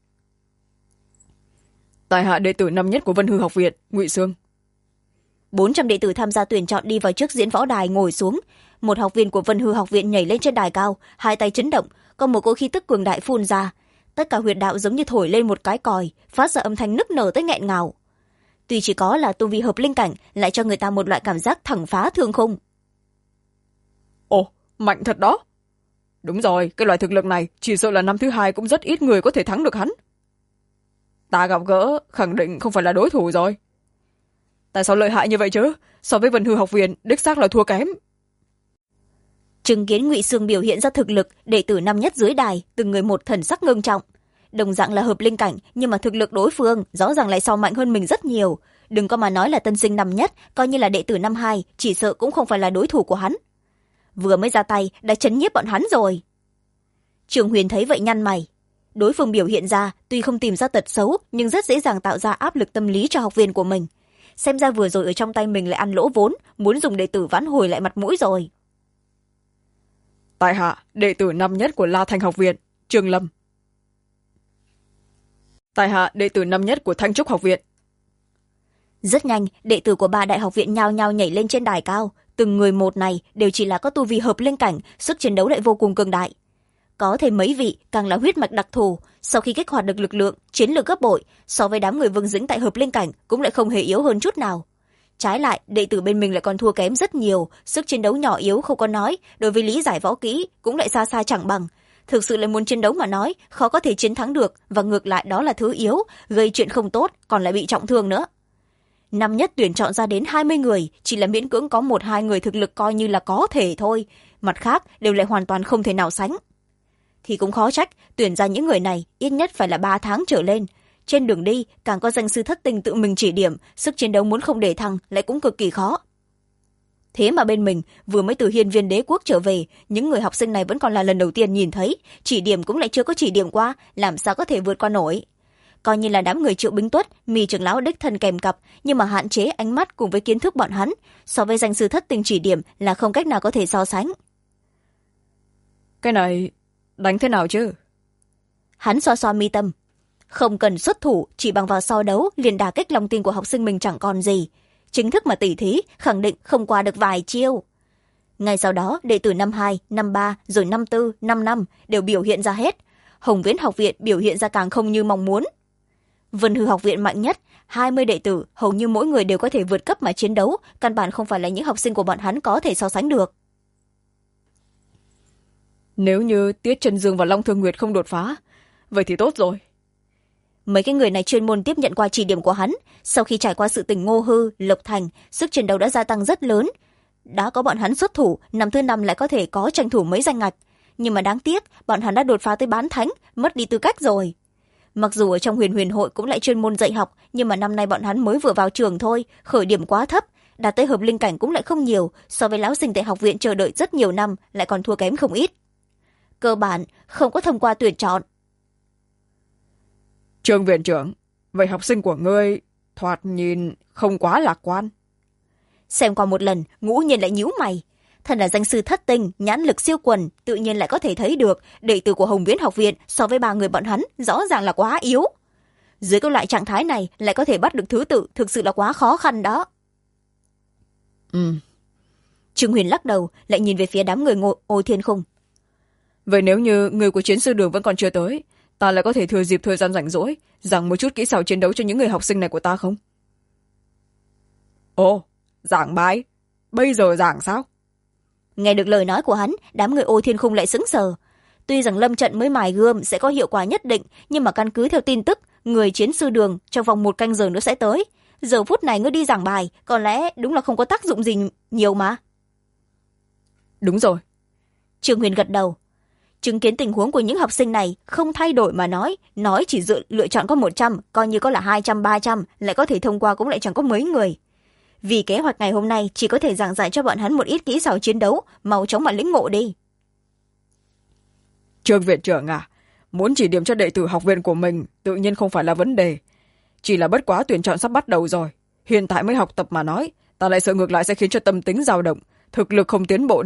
Tại hạ đệ tử năm nhất của Vân Hư học viện, Ngụy Sương. 400 đệ tử tham gia tuyển chọn đi vào trước diễn võ đài ngồi xuống. Một học viên của Vân Hư học viện nhảy lên trên đài cao, hai tay chấn động, có một cỗ khí tức cường đại phun ra. Tất cả huyệt đạo giống như thổi lên một cái còi, phát ra âm thanh nức nở tới nghẹn ngào. Tuy chỉ có là tu vi hợp linh cảnh, lại cho người ta một loại cảm giác thẳng phá thương khung. Ồ, mạnh thật đó. Đúng rồi, cái loại thực lực này chỉ sợ là năm thứ hai cũng rất ít người có thể thắng được hắn. Ta gặp gỡ khẳng định không phải là đối thủ rồi. Tại sao lợi hại như vậy chứ? So với Vân Hư học viện, đích xác là thua kém. Chứng kiến Ngụy Sương biểu hiện ra thực lực, đệ tử năm nhất dưới đài từng người một thần sắc ngưng trọng. Đồng dạng là hợp linh cảnh, nhưng mà thực lực đối phương rõ ràng lại so mạnh hơn mình rất nhiều. Đừng có mà nói là tân sinh năm nhất, coi như là đệ tử năm hai, chỉ sợ cũng không phải là đối thủ của hắn. Vừa mới ra tay đã chấn nhiếp bọn hắn rồi. Trường Huyền thấy vậy nhăn mày. Đối phương biểu hiện ra tuy không tìm ra tật xấu, nhưng rất dễ dàng tạo ra áp lực tâm lý cho học viên của mình. Xem ra vừa rồi ở trong tay mình lại ăn lỗ vốn, muốn dùng đệ tử vãn hồi lại mặt mũi rồi. Tại hạ đệ tử năm nhất của La Thành học viện, Trương Lâm. Tại hạ đệ tử năm nhất của Thanh Trúc học viện. Rất nhanh, đệ tử của 3 đại học viện nhao nhao nhảy lên trên đài cao. Từng người một này đều chỉ là có tu vi hợp linh cảnh, sức chiến đấu lại vô cùng cường đại. Có thêm mấy vị càng là huyết mạch đặc thù, sau khi kích hoạt được lực lượng, chiến lược gấp bội, so với đám người vương dính tại hợp linh cảnh cũng lại không hề yếu hơn chút nào. Trái lại, đệ tử bên mình lại còn thua kém rất nhiều, sức chiến đấu nhỏ yếu không có nói, đối với lý giải võ kỹ cũng lại xa xa chẳng bằng. Thực sự lại muốn chiến đấu mà nói, khó có thể chiến thắng được, và ngược lại đó là thứ yếu, gây chuyện không tốt, còn lại bị trọng thương nữa. Năm nhất tuyển chọn ra đến 20 người, chỉ là miễn cưỡng có 1-2 người thực lực coi như là có thể thôi, mặt khác đều lại hoàn toàn không thể nào sánh. Thì cũng khó trách, tuyển ra những người này ít nhất phải là 3 tháng trở lên. Trên đường đi, càng có danh sư thất tình tự mình chỉ điểm, sức chiến đấu muốn không để thăng lại cũng cực kỳ khó. Thế mà bên mình, vừa mới từ hiên viên đế quốc trở về, những người học sinh này vẫn còn là lần đầu tiên nhìn thấy, chỉ điểm cũng lại chưa có chỉ điểm qua, làm sao có thể vượt qua nổi. Coi như là đám người Triệu Bính Tuất, Mì trưởng lão đích thân kèm cặp, nhưng mà hạn chế ánh mắt cùng với kiến thức bọn hắn, so với danh sư thất tình chỉ điểm là không cách nào có thể so sánh. Cái này đánh thế nào chứ? Hắn xoa xoa mi tâm. Không cần xuất thủ, chỉ bằng vào so đấu liền đả kích lòng tin của học sinh mình chẳng còn gì. Chính thức mà tỉ thí, khẳng định không qua được vài chiêu. Ngay sau đó, đệ tử năm 2, năm 3, rồi năm 4, năm 5 đều biểu hiện ra hết. Hồng Viễn học viện biểu hiện ra càng không như mong muốn. Vân Hư học viện mạnh nhất, 20 đệ tử, hầu như mỗi người đều có thể vượt cấp mà chiến đấu, căn bản không phải là những học sinh của bọn hắn có thể so sánh được. Nếu như Tiết Trần Dương và Long Thương Nguyệt không đột phá, vậy thì tốt rồi. Mấy cái người này chuyên môn tiếp nhận qua chỉ điểm của hắn, sau khi trải qua sự tình Ngô Hư, Lộc Thành, sức chiến đấu đã gia tăng rất lớn. Đã có bọn hắn xuất thủ, năm thứ 5 lại có thể có tranh thủ mấy danh ngạch. Nhưng mà đáng tiếc, bọn hắn đã đột phá tới bán thánh, mất đi tư cách rồi. Mặc dù ở trong huyền hội cũng lại chuyên môn dạy học, nhưng mà năm nay bọn hắn mới vừa vào trường thôi, khởi điểm quá thấp, đạt tới hợp linh cảnh cũng lại không nhiều, so với lão sinh tại học viện chờ đợi rất nhiều năm, lại còn thua kém không ít. Cơ bản, không có thông qua tuyển chọn. Trương viện trưởng, vậy học sinh của ngươi thoạt nhìn không quá lạc quan. Xem qua một lần, Ngũ Nhiên lại nhíu mày. Thần là danh sư thất tinh, nhãn lực siêu quần, tự nhiên lại có thể thấy được đệ tử của Hồng Viễn học viện so với 3 người bọn hắn rõ ràng là quá yếu. Dưới các loại trạng thái này lại có thể bắt được thứ tự, thực sự là quá khó khăn đó. Trương Huyền lắc đầu, lại nhìn về phía đám người Ôi Thiên Khung. Vậy nếu như người của chiến sư đường vẫn còn chưa tới, ta lại có thể thừa dịp thời gian rảnh rỗi giảng một chút kỹ xảo chiến đấu cho những người học sinh này của ta không? Ồ, giảng bài? Bây giờ giảng sao? Nghe được lời nói của hắn, đám người Ôi Thiên Khung lại sững sờ. Tuy rằng lâm trận mới mài gươm sẽ có hiệu quả nhất định, nhưng mà căn cứ theo tin tức, người chiến sư đường trong vòng 1 canh giờ nữa sẽ tới. Giờ phút này ngươi đi giảng bài, có lẽ đúng là không có tác dụng gì nhiều mà. Đúng rồi. Trương Huyền gật đầu. Chứng kiến tình huống của những học sinh này không thay đổi mà nói chỉ lựa chọn có 100, coi như có là 200, 300, lại có thể thông qua cũng lại chẳng có mấy người. Vì kế hoạch ngày hôm nay chỉ có thể giảng dạy cho bọn hắn một ít kỹ xảo chiến đấu, mau chóng mà lĩnh ngộ đi. Trương viện trưởng à, muốn chỉ điểm cho đệ tử học viện của mình tự nhiên không phải là vấn đề. Chỉ là bất quá tuyển chọn sắp bắt đầu rồi. Hiện tại mới học tập mà nói, ta lại sợ ngược lại sẽ khiến cho tâm tính dao động, thực lực không tiến bộ được.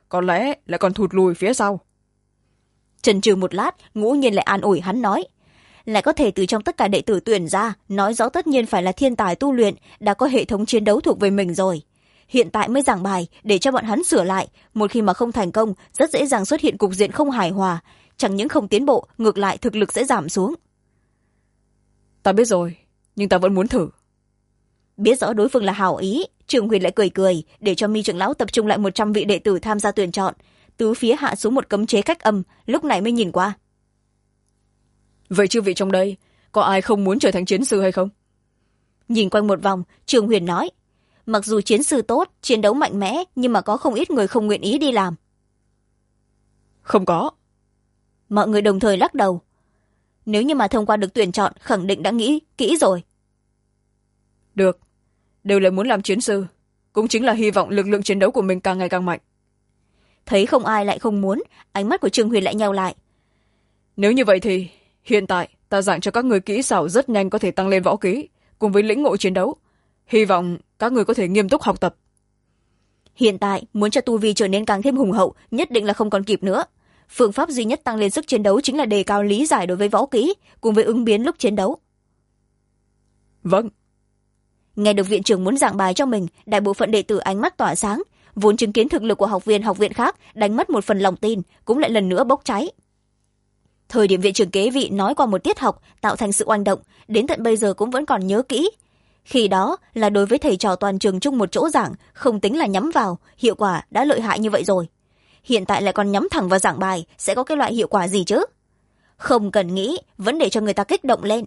có lẽ lại còn thụt lùi phía sau. Chần chừ một lát, Ngũ Nhiên lại an ủi hắn nói, lại có thể từ trong tất cả đệ tử tuyển ra, nói rõ tất nhiên phải là thiên tài tu luyện, đã có hệ thống chiến đấu thuộc về mình rồi. Hiện tại mới giảng bài để cho bọn hắn sửa lại, một khi mà không thành công rất dễ dàng xuất hiện cục diện không hài hòa, chẳng những không tiến bộ, ngược lại thực lực sẽ giảm xuống. Ta biết rồi, nhưng ta vẫn muốn thử. Biết rõ đối phương là hảo ý, Trường Huyền lại cười cười để cho Mi trưởng lão tập trung lại 100 vị đệ tử tham gia tuyển chọn, tứ phía hạ xuống một cấm chế cách âm, lúc này mới nhìn qua. Vậy chư vị trong đây có ai không muốn trở thành chiến sư hay không? Nhìn quanh một vòng, Trường Huyền nói, mặc dù chiến sư tốt, chiến đấu mạnh mẽ, nhưng mà có không ít người không nguyện ý đi làm. Không có. Mọi người đồng thời lắc đầu. Nếu như mà thông qua được tuyển chọn, khẳng định đã nghĩ kỹ rồi. Được, đều là muốn làm chiến sư, cũng chính là hy vọng lực lượng chiến đấu của mình càng ngày càng mạnh. Thấy không ai lại không muốn, ánh mắt của Trường Huyền lại nheo lại. Nếu như vậy thì hiện tại ta giảng cho các người kỹ xảo rất nhanh có thể tăng lên võ kỹ cùng với lĩnh ngộ chiến đấu, hy vọng các người có thể nghiêm túc học tập. Hiện tại muốn cho tu vi trở nên càng thêm hùng hậu nhất định là không còn kịp nữa. Phương pháp duy nhất tăng lên sức chiến đấu chính là đề cao lý giải đối với võ kỹ cùng với ứng biến lúc chiến đấu. Vâng. Nghe được viện trưởng muốn giảng bài cho mình, đại bộ phận đệ tử ánh mắt tỏa sáng, vốn chứng kiến thực lực của học viện khác đánh mất một phần lòng tin, cũng lại lần nữa bốc cháy. Thời điểm viện trưởng kế vị nói qua một tiết học tạo thành sự oanh động, đến tận bây giờ cũng vẫn còn nhớ kỹ. Khi đó là đối với thầy trò toàn trường chung một chỗ giảng, không tính là nhắm vào, hiệu quả đã lợi hại như vậy rồi. Hiện tại lại còn nhắm thẳng vào giảng bài, sẽ có cái loại hiệu quả gì chứ? Không cần nghĩ, vẫn để cho người ta kích động lên.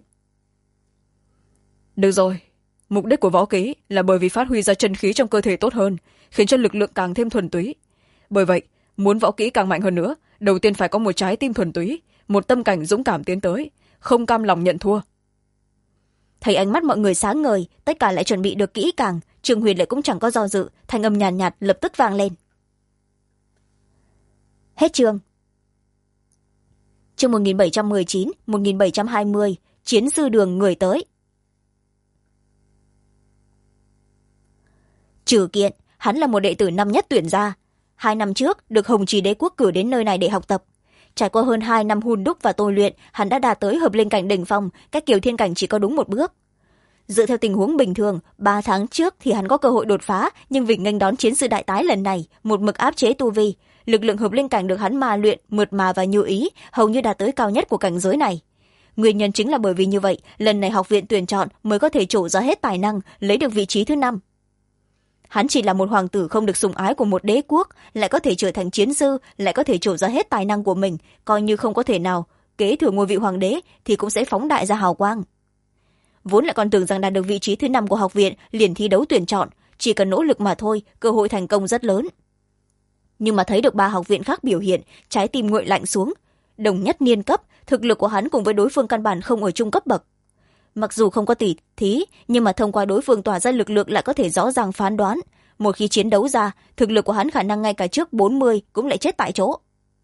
Được rồi, mục đích của võ kỹ là bởi vì phát huy ra chân khí trong cơ thể tốt hơn, khiến cho lực lượng càng thêm thuần túy. Bởi vậy, muốn võ kỹ càng mạnh hơn nữa, đầu tiên phải có một trái tim thuần túy, một tâm cảnh dũng cảm tiến tới, không cam lòng nhận thua. Thấy ánh mắt mọi người sáng ngời, tất cả lại chuẩn bị được kỹ càng, Trường Huyền lại cũng chẳng có do dự, thanh âm nhàn nhạt lập tức vang lên. Hết chương. Chương 1719, 1720, chiến sư đường người tới. Trừ Kiện, hắn là một đệ tử năm nhất tuyển ra. 2 năm trước được Hồng Trì Đế quốc cử đến nơi này để học tập. Trải qua hơn 2 năm hun đúc và tôi luyện, hắn đã đạt tới hợp linh cảnh đỉnh phong, cách Kiều Thiên cảnh chỉ có đúng một bước. Dựa theo tình huống bình thường, 3 tháng trước thì hắn có cơ hội đột phá, nhưng vì nghênh đón chiến sư đại tái lần này, một mực áp chế tu vi, lực lượng hợp linh cảnh được hắn ma luyện, mượt mà và như ý, hầu như đạt tới cao nhất của cảnh giới này. Nguyên nhân chính là bởi vì như vậy, lần này học viện tuyển chọn mới có thể trổ ra hết tài năng, lấy được vị trí thứ 5. Hắn chỉ là một hoàng tử không được sủng ái của một đế quốc, lại có thể trở thành chiến sư, lại có thể trổ ra hết tài năng của mình, coi như không có thể nào kế thừa ngôi vị hoàng đế thì cũng sẽ phóng đại ra hào quang. Vốn lại còn tưởng rằng đạt được vị trí thứ 5 của học viện liền thi đấu tuyển chọn, chỉ cần nỗ lực mà thôi, cơ hội thành công rất lớn. Nhưng mà thấy được 3 học viện khác biểu hiện, trái tim nguội lạnh xuống. Đồng nhất niên cấp, thực lực của hắn cùng với đối phương căn bản không ở chung cấp bậc. Mặc dù không có tỉ thí, nhưng mà thông qua đối phương tỏa ra lực lượng lại có thể rõ ràng phán đoán. Một khi chiến đấu ra, thực lực của hắn khả năng ngay cả trước 40 cũng lại chết tại chỗ.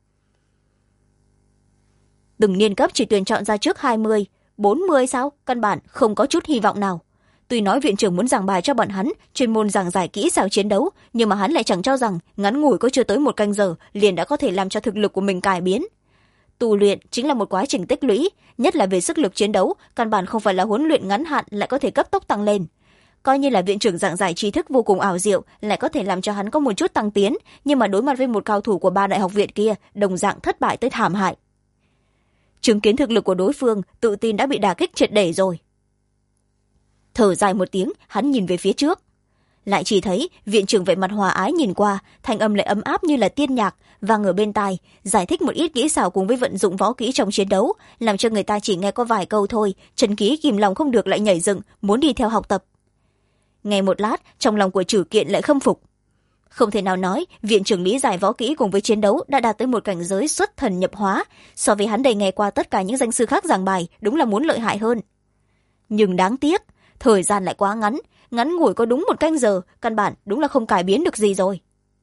Từng niên cấp chỉ tuyển chọn ra trước 20, 40 sao? Căn bản không có chút hy vọng nào. Tuy nói viện trưởng muốn giảng bài cho bọn hắn, chuyên môn giảng giải kỹ xảo chiến đấu, nhưng mà hắn lại chẳng cho rằng ngắn ngủi có chưa tới 1 canh giờ liền đã có thể làm cho thực lực của mình cải biến. Tu luyện chính là một quá trình tích lũy, nhất là về sức lực chiến đấu, căn bản không phải là huấn luyện ngắn hạn lại có thể cấp tốc tăng lên. Coi như là viện trưởng giảng giải tri thức vô cùng ảo diệu, lại có thể làm cho hắn có một chút tăng tiến, nhưng mà đối mặt với một cao thủ của 3 đại học viện kia, đồng dạng thất bại tới thảm hại. Chứng kiến thực lực của đối phương, tự tin đã bị đả kích triệt để rồi. Thở dài một tiếng, hắn nhìn về phía trước. Lại chỉ thấy viện trưởng vẻ mặt hòa ái nhìn qua, thanh âm lại ấm áp như là tiên nhạc, vang ở bên tai, giải thích một ít kỹ xảo cùng với vận dụng võ kỹ trong chiến đấu, làm cho người ta chỉ nghe có vài câu thôi, Trần Ký kìm lòng không được lại nhảy dựng, muốn đi theo học tập. Nghe một lát, trong lòng của Trử Kiện lại khâm phục. Không thể nào nói, viện trưởng lý giải võ kỹ cùng với chiến đấu đã đạt tới một cảnh giới xuất thần nhập hóa, so với hắn đầy nghe qua tất cả những danh sư khác giảng bài, đúng là muốn lợi hại hơn. Nhưng đáng tiếc, thời gian lại quá ngắn, ngắn ngủi có đúng 1 canh giờ, căn bản đúng là không cải biến được gì rồi.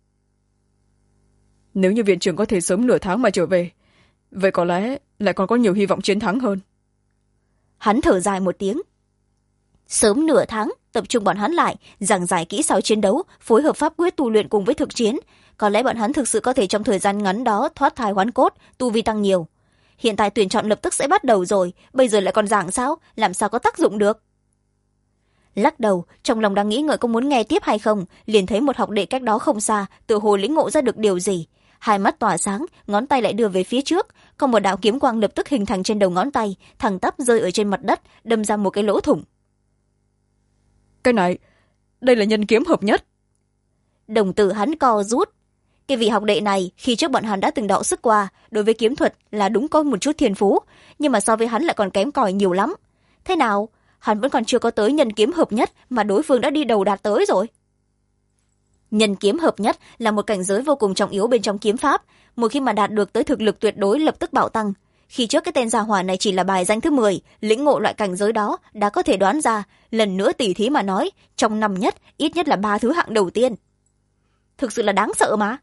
Nếu như viện trưởng có thể sớm nửa tháng mà trở về, vậy có lẽ lại còn có nhiều hy vọng chiến thắng hơn. Hắn thở dài một tiếng. Sớm nửa tháng tập trung bọn hắn lại, giảng giải kỹ xảo chiến đấu, phối hợp pháp quyết tu luyện cùng với thực chiến, có lẽ bọn hắn thực sự có thể trong thời gian ngắn đó thoát thai hoán cốt, tu vi tăng nhiều. Hiện tại tuyển chọn lập tức sẽ bắt đầu rồi, bây giờ lại còn giảng sao, làm sao có tác dụng được. Lắc đầu, trong lòng đang nghĩ ngợi có muốn nghe tiếp hay không, liền thấy một học đệ cách đó không xa, tựa hồ lĩnh ngộ ra được điều gì. Hai mắt tỏa sáng, ngón tay lại đưa về phía trước, có một đạo kiếm quang lập tức hình thành trên đầu ngón tay, thẳng tắp rơi ở trên mặt đất, đâm ra một cái lỗ thủng. Cái này, đây là nhân kiếm hợp nhất. Đồng tử hắn co rút. Cái vị học đệ này khi trước bọn hắn đã từng đọ sức qua, đối với kiếm thuật là đúng có một chút thiên phú, nhưng mà so với hắn lại còn kém cỏi nhiều lắm. Thế nào, hắn vẫn còn chưa có tới nhân kiếm hợp nhất mà đối phương đã đi đầu đạt tới rồi. Nhân kiếm hợp nhất là một cảnh giới vô cùng trọng yếu bên trong kiếm pháp, một khi mà đạt được tới thực lực tuyệt đối lập tức bạo tăng. Khi trước cái tên gia hỏa này chỉ là bài danh thứ 10, lĩnh ngộ loại cảnh giới đó đã có thể đoán ra, lần nữa tỉ thí mà nói, trong năm nhất ít nhất là 3 thứ hạng đầu tiên. Thực sự là đáng sợ mà.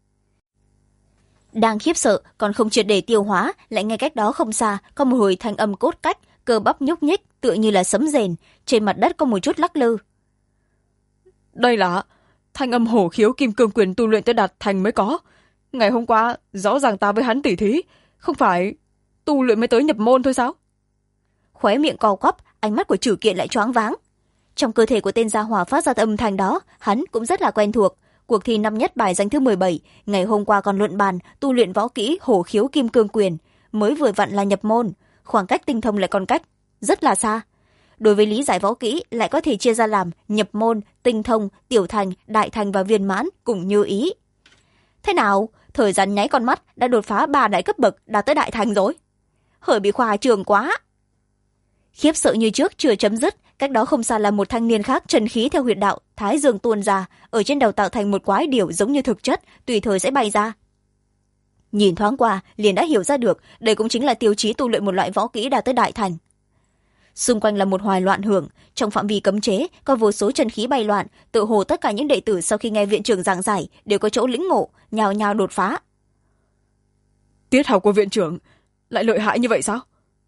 Đang khiếp sợ còn không triệt để tiêu hóa, lại nghe cách đó không xa có một hồi thanh âm cốt cách, cơ bắp nhúc nhích tựa như là sấm rền, trên mặt đất có một chút lắc lư. Đây là thanh âm hổ khiếu kim cương quyền tu luyện tới đạt thành mới có. Ngày hôm qua rõ ràng ta với hắn tỉ thí, không phải tu luyện mới tới nhập môn thôi sao? Khóe miệng co quắp, ánh mắt của Trử Kiện lại choáng váng. Trong cơ thể của tên gia hỏa phát ra âm thanh đó, hắn cũng rất là quen thuộc. Cuộc thi năm nhất bài danh thứ 17, ngày hôm qua còn luận bàn tu luyện võ kỹ hổ khiếu kim cương quyền, mới vừa vặn là nhập môn, khoảng cách tinh thông lại còn cách rất là xa. Đối với lý giải võ kỹ lại có thể chia ra làm nhập môn, tinh thông, tiểu thành, đại thành và viên mãn cùng như ý. Thế nào, thời gian nháy con mắt đã đột phá 3 đại cấp bậc, đạt tới đại thành rồi. Hơi bị khoa trương quá. Khiếp sợ như trước chưa chấm dứt, cách đó không xa là một thanh niên khác chân khí theo huyệt đạo thái dương tuôn ra, ở trên đầu tạo thành một quái điểu giống như thực chất, tùy thời sẽ bay ra. Nhìn thoáng qua liền đã hiểu ra được, đây cũng chính là tiêu chí tu luyện một loại võ kỹ đạt tới đại thành. Xung quanh là một hoài loạn hưởng, trong phạm vi cấm chế có vô số chân khí bay loạn, tự hồ tất cả những đệ tử sau khi nghe viện trưởng giảng giải đều có chỗ lĩnh ngộ, nhào nhào đột phá. Tiết học của viện trưởng lại lợi hại như vậy sao?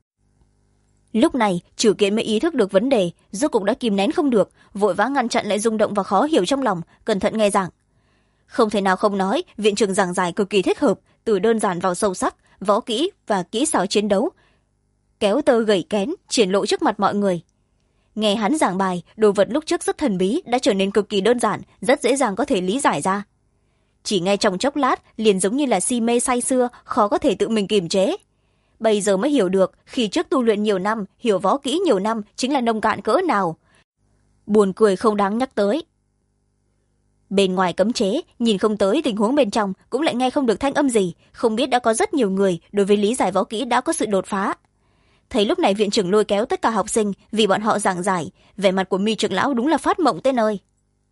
Lúc này Trử Kiện mới ý thức được vấn đề, rốt cục đã kìm nén không được, vội vã ngăn chặn lại rung động và khó hiểu trong lòng, cẩn thận nghe giảng. Không thể nào không nói, viện trưởng giảng giải cực kỳ thích hợp, từ đơn giản vào sâu sắc, võ kỹ và kỹ xảo chiến đấu, kéo tơ gẩy kén triển lộ trước mặt mọi người. Nghe hắn giảng bài, đồ vật lúc trước rất thần bí đã trở nên cực kỳ đơn giản, rất dễ dàng có thể lý giải ra. Chỉ nghe trong chốc lát liền giống như là si mê say sưa, khó có thể tự mình kiềm chế. Bây giờ mới hiểu được, khi trước tu luyện nhiều năm, hiểu võ kỹ nhiều năm chính là nông cạn cỡ nào. Buồn cười không đáng nhắc tới. Bên ngoài cấm chế, nhìn không tới tình huống bên trong, cũng lại nghe không được thanh âm gì, không biết đã có rất nhiều người đối với lý giải võ kỹ đã có sự đột phá. Thấy lúc này viện trưởng lôi kéo tất cả học sinh vì bọn họ giảng giải, vẻ mặt của Mi trưởng lão đúng là phát mộng tới nơi.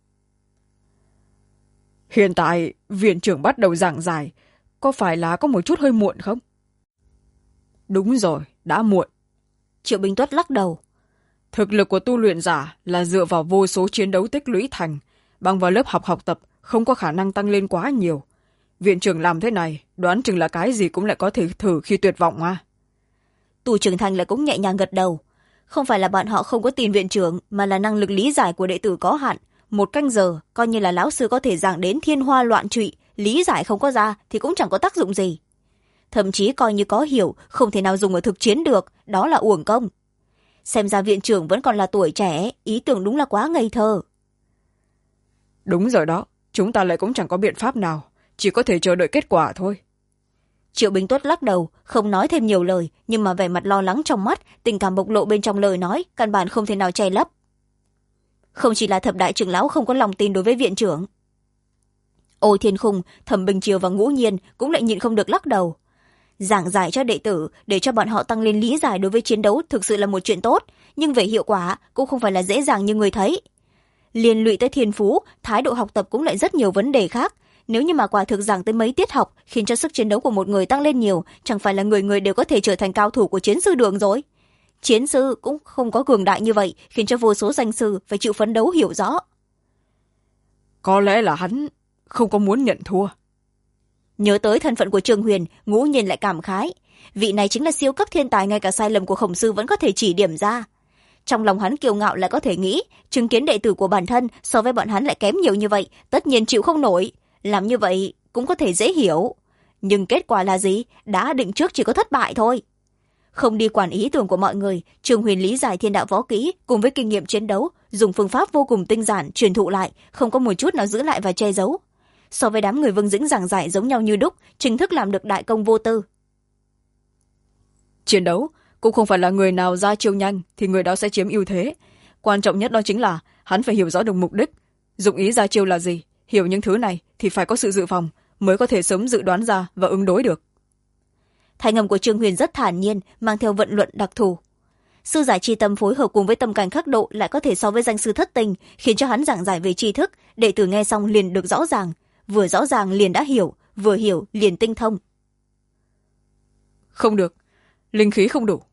Hiện tại viện trưởng bắt đầu giảng giải, có phải là có một chút hơi muộn không? Đúng rồi, đã muộn. Triệu Bình Tuất lắc đầu. Thực lực của tu luyện giả là dựa vào vô số chiến đấu tích lũy thành, bằng vào lớp học tập không có khả năng tăng lên quá nhiều. Viện trưởng làm thế này, đoán chừng là cái gì cũng lại có thể thử khi tuyệt vọng à? Tù trưởng thành lại cũng nhẹ nhàng gật đầu. Không phải là bọn họ không có tin viện trưởng, mà là năng lực lý giải của đệ tử có hạn. 1 canh giờ, coi như là lão sư có thể giảng đến thiên hoa loạn trụy, lý giải không có ra thì cũng chẳng có tác dụng gì. Thậm chí coi như có hiểu, không thể nào dùng ở thực chiến được, đó là uổng công. Xem ra viện trưởng vẫn còn là tuổi trẻ, ý tưởng đúng là quá ngây thơ. Đúng rồi đó, chúng ta lại cũng chẳng có biện pháp nào, chỉ có thể chờ đợi kết quả thôi. Triệu Bình Tuất lắc đầu, không nói thêm nhiều lời, nhưng mà vẻ mặt lo lắng trong mắt, tình cảm bộc lộ bên trong lời nói, căn bản không thể nào che lấp. Không chỉ là thập đại trưởng lão không có lòng tin đối với viện trưởng. Ôi Thiên Khung, Thẩm Bình Triều và Ngũ Nhiên cũng lại nhịn không được lắc đầu. Giảng giải cho đệ tử để cho bọn họ tăng lên lý giải đối với chiến đấu thực sự là một chuyện tốt, nhưng về hiệu quả cũng không phải là dễ dàng như người thấy. Liên lụy tới thiên phú, thái độ học tập cũng lại rất nhiều vấn đề khác. Nếu như mà quả thực giảng tới mấy tiết học khiến cho sức chiến đấu của một người tăng lên nhiều, chẳng phải là người người đều có thể trở thành cao thủ của chiến sư đường rồi. Chiến sư cũng không có cường đại như vậy, khiến cho vô số danh sư phải chịu phấn đấu hiểu rõ. Có lẽ là hắn không có muốn nhận thua. Nhớ tới thân phận của Trương Huyền, Ngũ Nhiên lại cảm khái. Vị này chính là siêu cấp thiên tài, ngay cả sai lầm của Khổng sư vẫn có thể chỉ điểm ra. Trong lòng hắn kiêu ngạo lại có thể nghĩ, chứng kiến đệ tử của bản thân so với bọn hắn lại kém nhiều như vậy, tất nhiên chịu không nổi. Làm như vậy cũng có thể dễ hiểu. Nhưng kết quả là gì? Đã định trước chỉ có thất bại thôi. Không đi quản ý tưởng của mọi người, Trương Huyền lý giải thiên đạo võ kỹ cùng với kinh nghiệm chiến đấu, dùng phương pháp vô cùng tinh giản truyền thụ lại, không có một chút nào giữ lại và che giấu. So với đám người Vương Dĩnh giảng giải giống nhau như đúc, chính thức làm được đại công vô tư. Chiến đấu cũng không phải là người nào ra chiêu nhanh thì người đó sẽ chiếm ưu thế. Quan trọng nhất đó chính là hắn phải hiểu rõ được mục đích, dụng ý ra chiêu là gì. Hiểu những thứ này thì phải có sự dự phòng, mới có thể sớm dự đoán ra và ứng đối được. Thanh âm của Trương Huyền rất thản nhiên, mang theo vận luận đặc thù. Sư giải chi tâm phối hợp cùng với tâm cảnh khắc độ lại có thể so với danh sư thất tình, khiến cho hắn giảng giải về tri thức, đệ tử nghe xong liền được rõ ràng, vừa rõ ràng liền đã hiểu, vừa hiểu liền tinh thông. Không được, linh khí không đủ.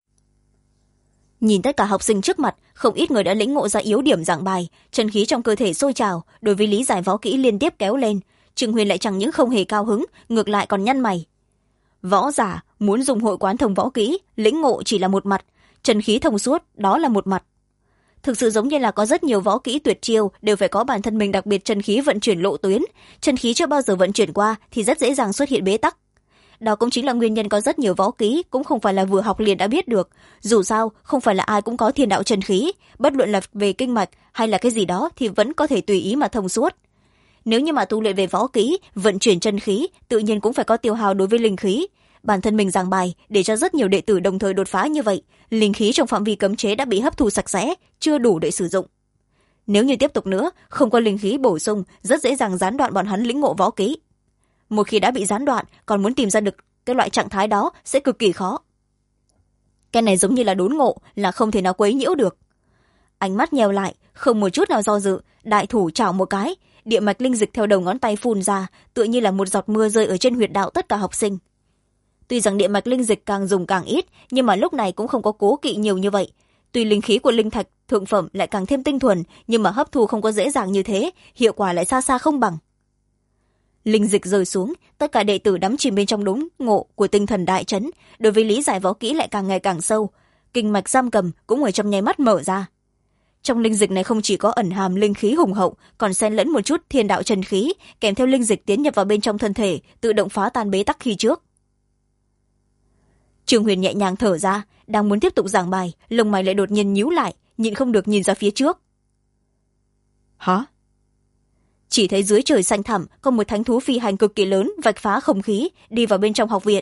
Nhìn tất cả học sinh trước mặt, không ít người đã lĩnh ngộ ra yếu điểm giảng bài, chân khí trong cơ thể sôi trào, đối với lý giải võ kỹ liên tiếp kéo lên. Trương Huyền lại chẳng những không hề cao hứng, ngược lại còn nhăn mày. Võ giả muốn dùng hội quán thông võ kỹ, lĩnh ngộ chỉ là một mặt, chân khí thông suốt đó là một mặt. Thực sự giống như là có rất nhiều võ kỹ tuyệt chiêu đều phải có bản thân mình đặc biệt chân khí vận chuyển lộ tuyến, chân khí chưa bao giờ vận chuyển qua thì rất dễ dàng xuất hiện bế tắc. Đó cũng chính là nguyên nhân có rất nhiều võ kỹ cũng không phải là vừa học liền đã biết được. Dù sao không phải là ai cũng có thiên đạo chân khí, bất luận là về kinh mạch hay là cái gì đó thì vẫn có thể tùy ý mà thông suốt. Nếu như mà tu luyện về võ kỹ, vận chuyển chân khí tự nhiên cũng phải có tiêu hao đối với linh khí. Bản thân mình giảng bài để cho rất nhiều đệ tử đồng thời đột phá như vậy, linh khí trong phạm vi cấm chế đã bị hấp thu sạch sẽ, chưa đủ để sử dụng. Nếu như tiếp tục nữa, không có linh khí bổ sung, rất dễ dàng gián đoạn bọn hắn lĩnh ngộ võ kỹ. Một khi đã bị gián đoạn, còn muốn tìm ra được cái loại trạng thái đó sẽ cực kỳ khó. Cái này giống như là đốn ngộ, là không thể nào quấy nhiễu được. Ánh mắt nheo lại, không một chút nào do dự, đại thủ chảo một cái, địa mạch linh dịch theo đầu ngón tay phun ra, tựa như là một giọt mưa rơi ở trên huyệt đạo tất cả học sinh. Tuy rằng địa mạch linh dịch càng dùng càng ít, nhưng mà lúc này cũng không có cố kỵ nhiều như vậy. Tuy linh khí của linh thạch thượng phẩm lại càng thêm tinh thuần, nhưng mà hấp thu không có dễ dàng như thế, hiệu quả lại xa xa không bằng. Linh dịch rơi xuống, tất cả đệ tử đắm chìm bên trong đốn ngộ của tinh thần đại chấn, đối với lý giải võ kỹ lại càng ngày càng sâu, kinh mạch giam cầm cũng ở trong nháy mắt mở ra. Trong linh dịch này không chỉ có ẩn hàm linh khí hùng hậu, còn xen lẫn một chút thiên đạo chân khí, kèm theo linh dịch tiến nhập vào bên trong thân thể, tự động phá tan bế tắc khi trước. Trương Huyền nhẹ nhàng thở ra, đang muốn tiếp tục giảng bài, lông mày lại đột nhiên nhíu lại, nhịn không được nhìn ra phía trước. Hả? Chỉ thấy dưới trời xanh thẳm có một thánh thú phi hành cực kỳ lớn vạch phá không khí, đi vào bên trong học viện.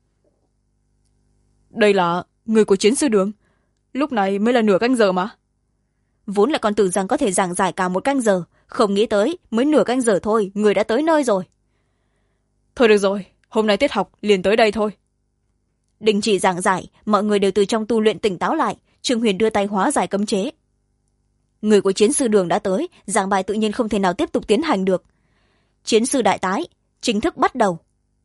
Đây là người của chiến sư đường. Lúc này mới là nửa canh giờ mà. Vốn lại còn tưởng rằng có thể giảng giải cả một canh giờ, không nghĩ tới mới nửa canh giờ thôi, người đã tới nơi rồi. Thôi được rồi, hôm nay tiết học liền tới đây thôi. Đình chỉ giảng giải, mọi người đều từ trong tu luyện tỉnh táo lại. Trương Huyền đưa tay hóa giải cấm chế. Người của chiến sư đường đã tới, giảng bài tự nhiên không thể nào tiếp tục tiến hành được. Chiến sư đại tái chính thức bắt đầu.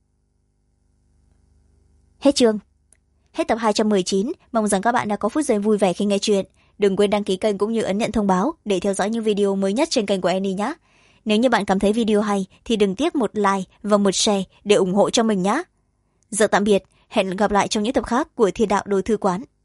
Hết chương. Hết tập 219, mong rằng các bạn đã có phút giây vui vẻ khi nghe chuyện. Đừng quên đăng ký kênh cũng như ấn nhận thông báo để theo dõi những video mới nhất trên kênh của Annie nhé. Nếu như bạn cảm thấy video hay thì đừng tiếc một like và một share để ủng hộ cho mình nhé. Giờ tạm biệt, hẹn gặp lại trong những tập khác của Thiên Đạo Đồ Thư Quán.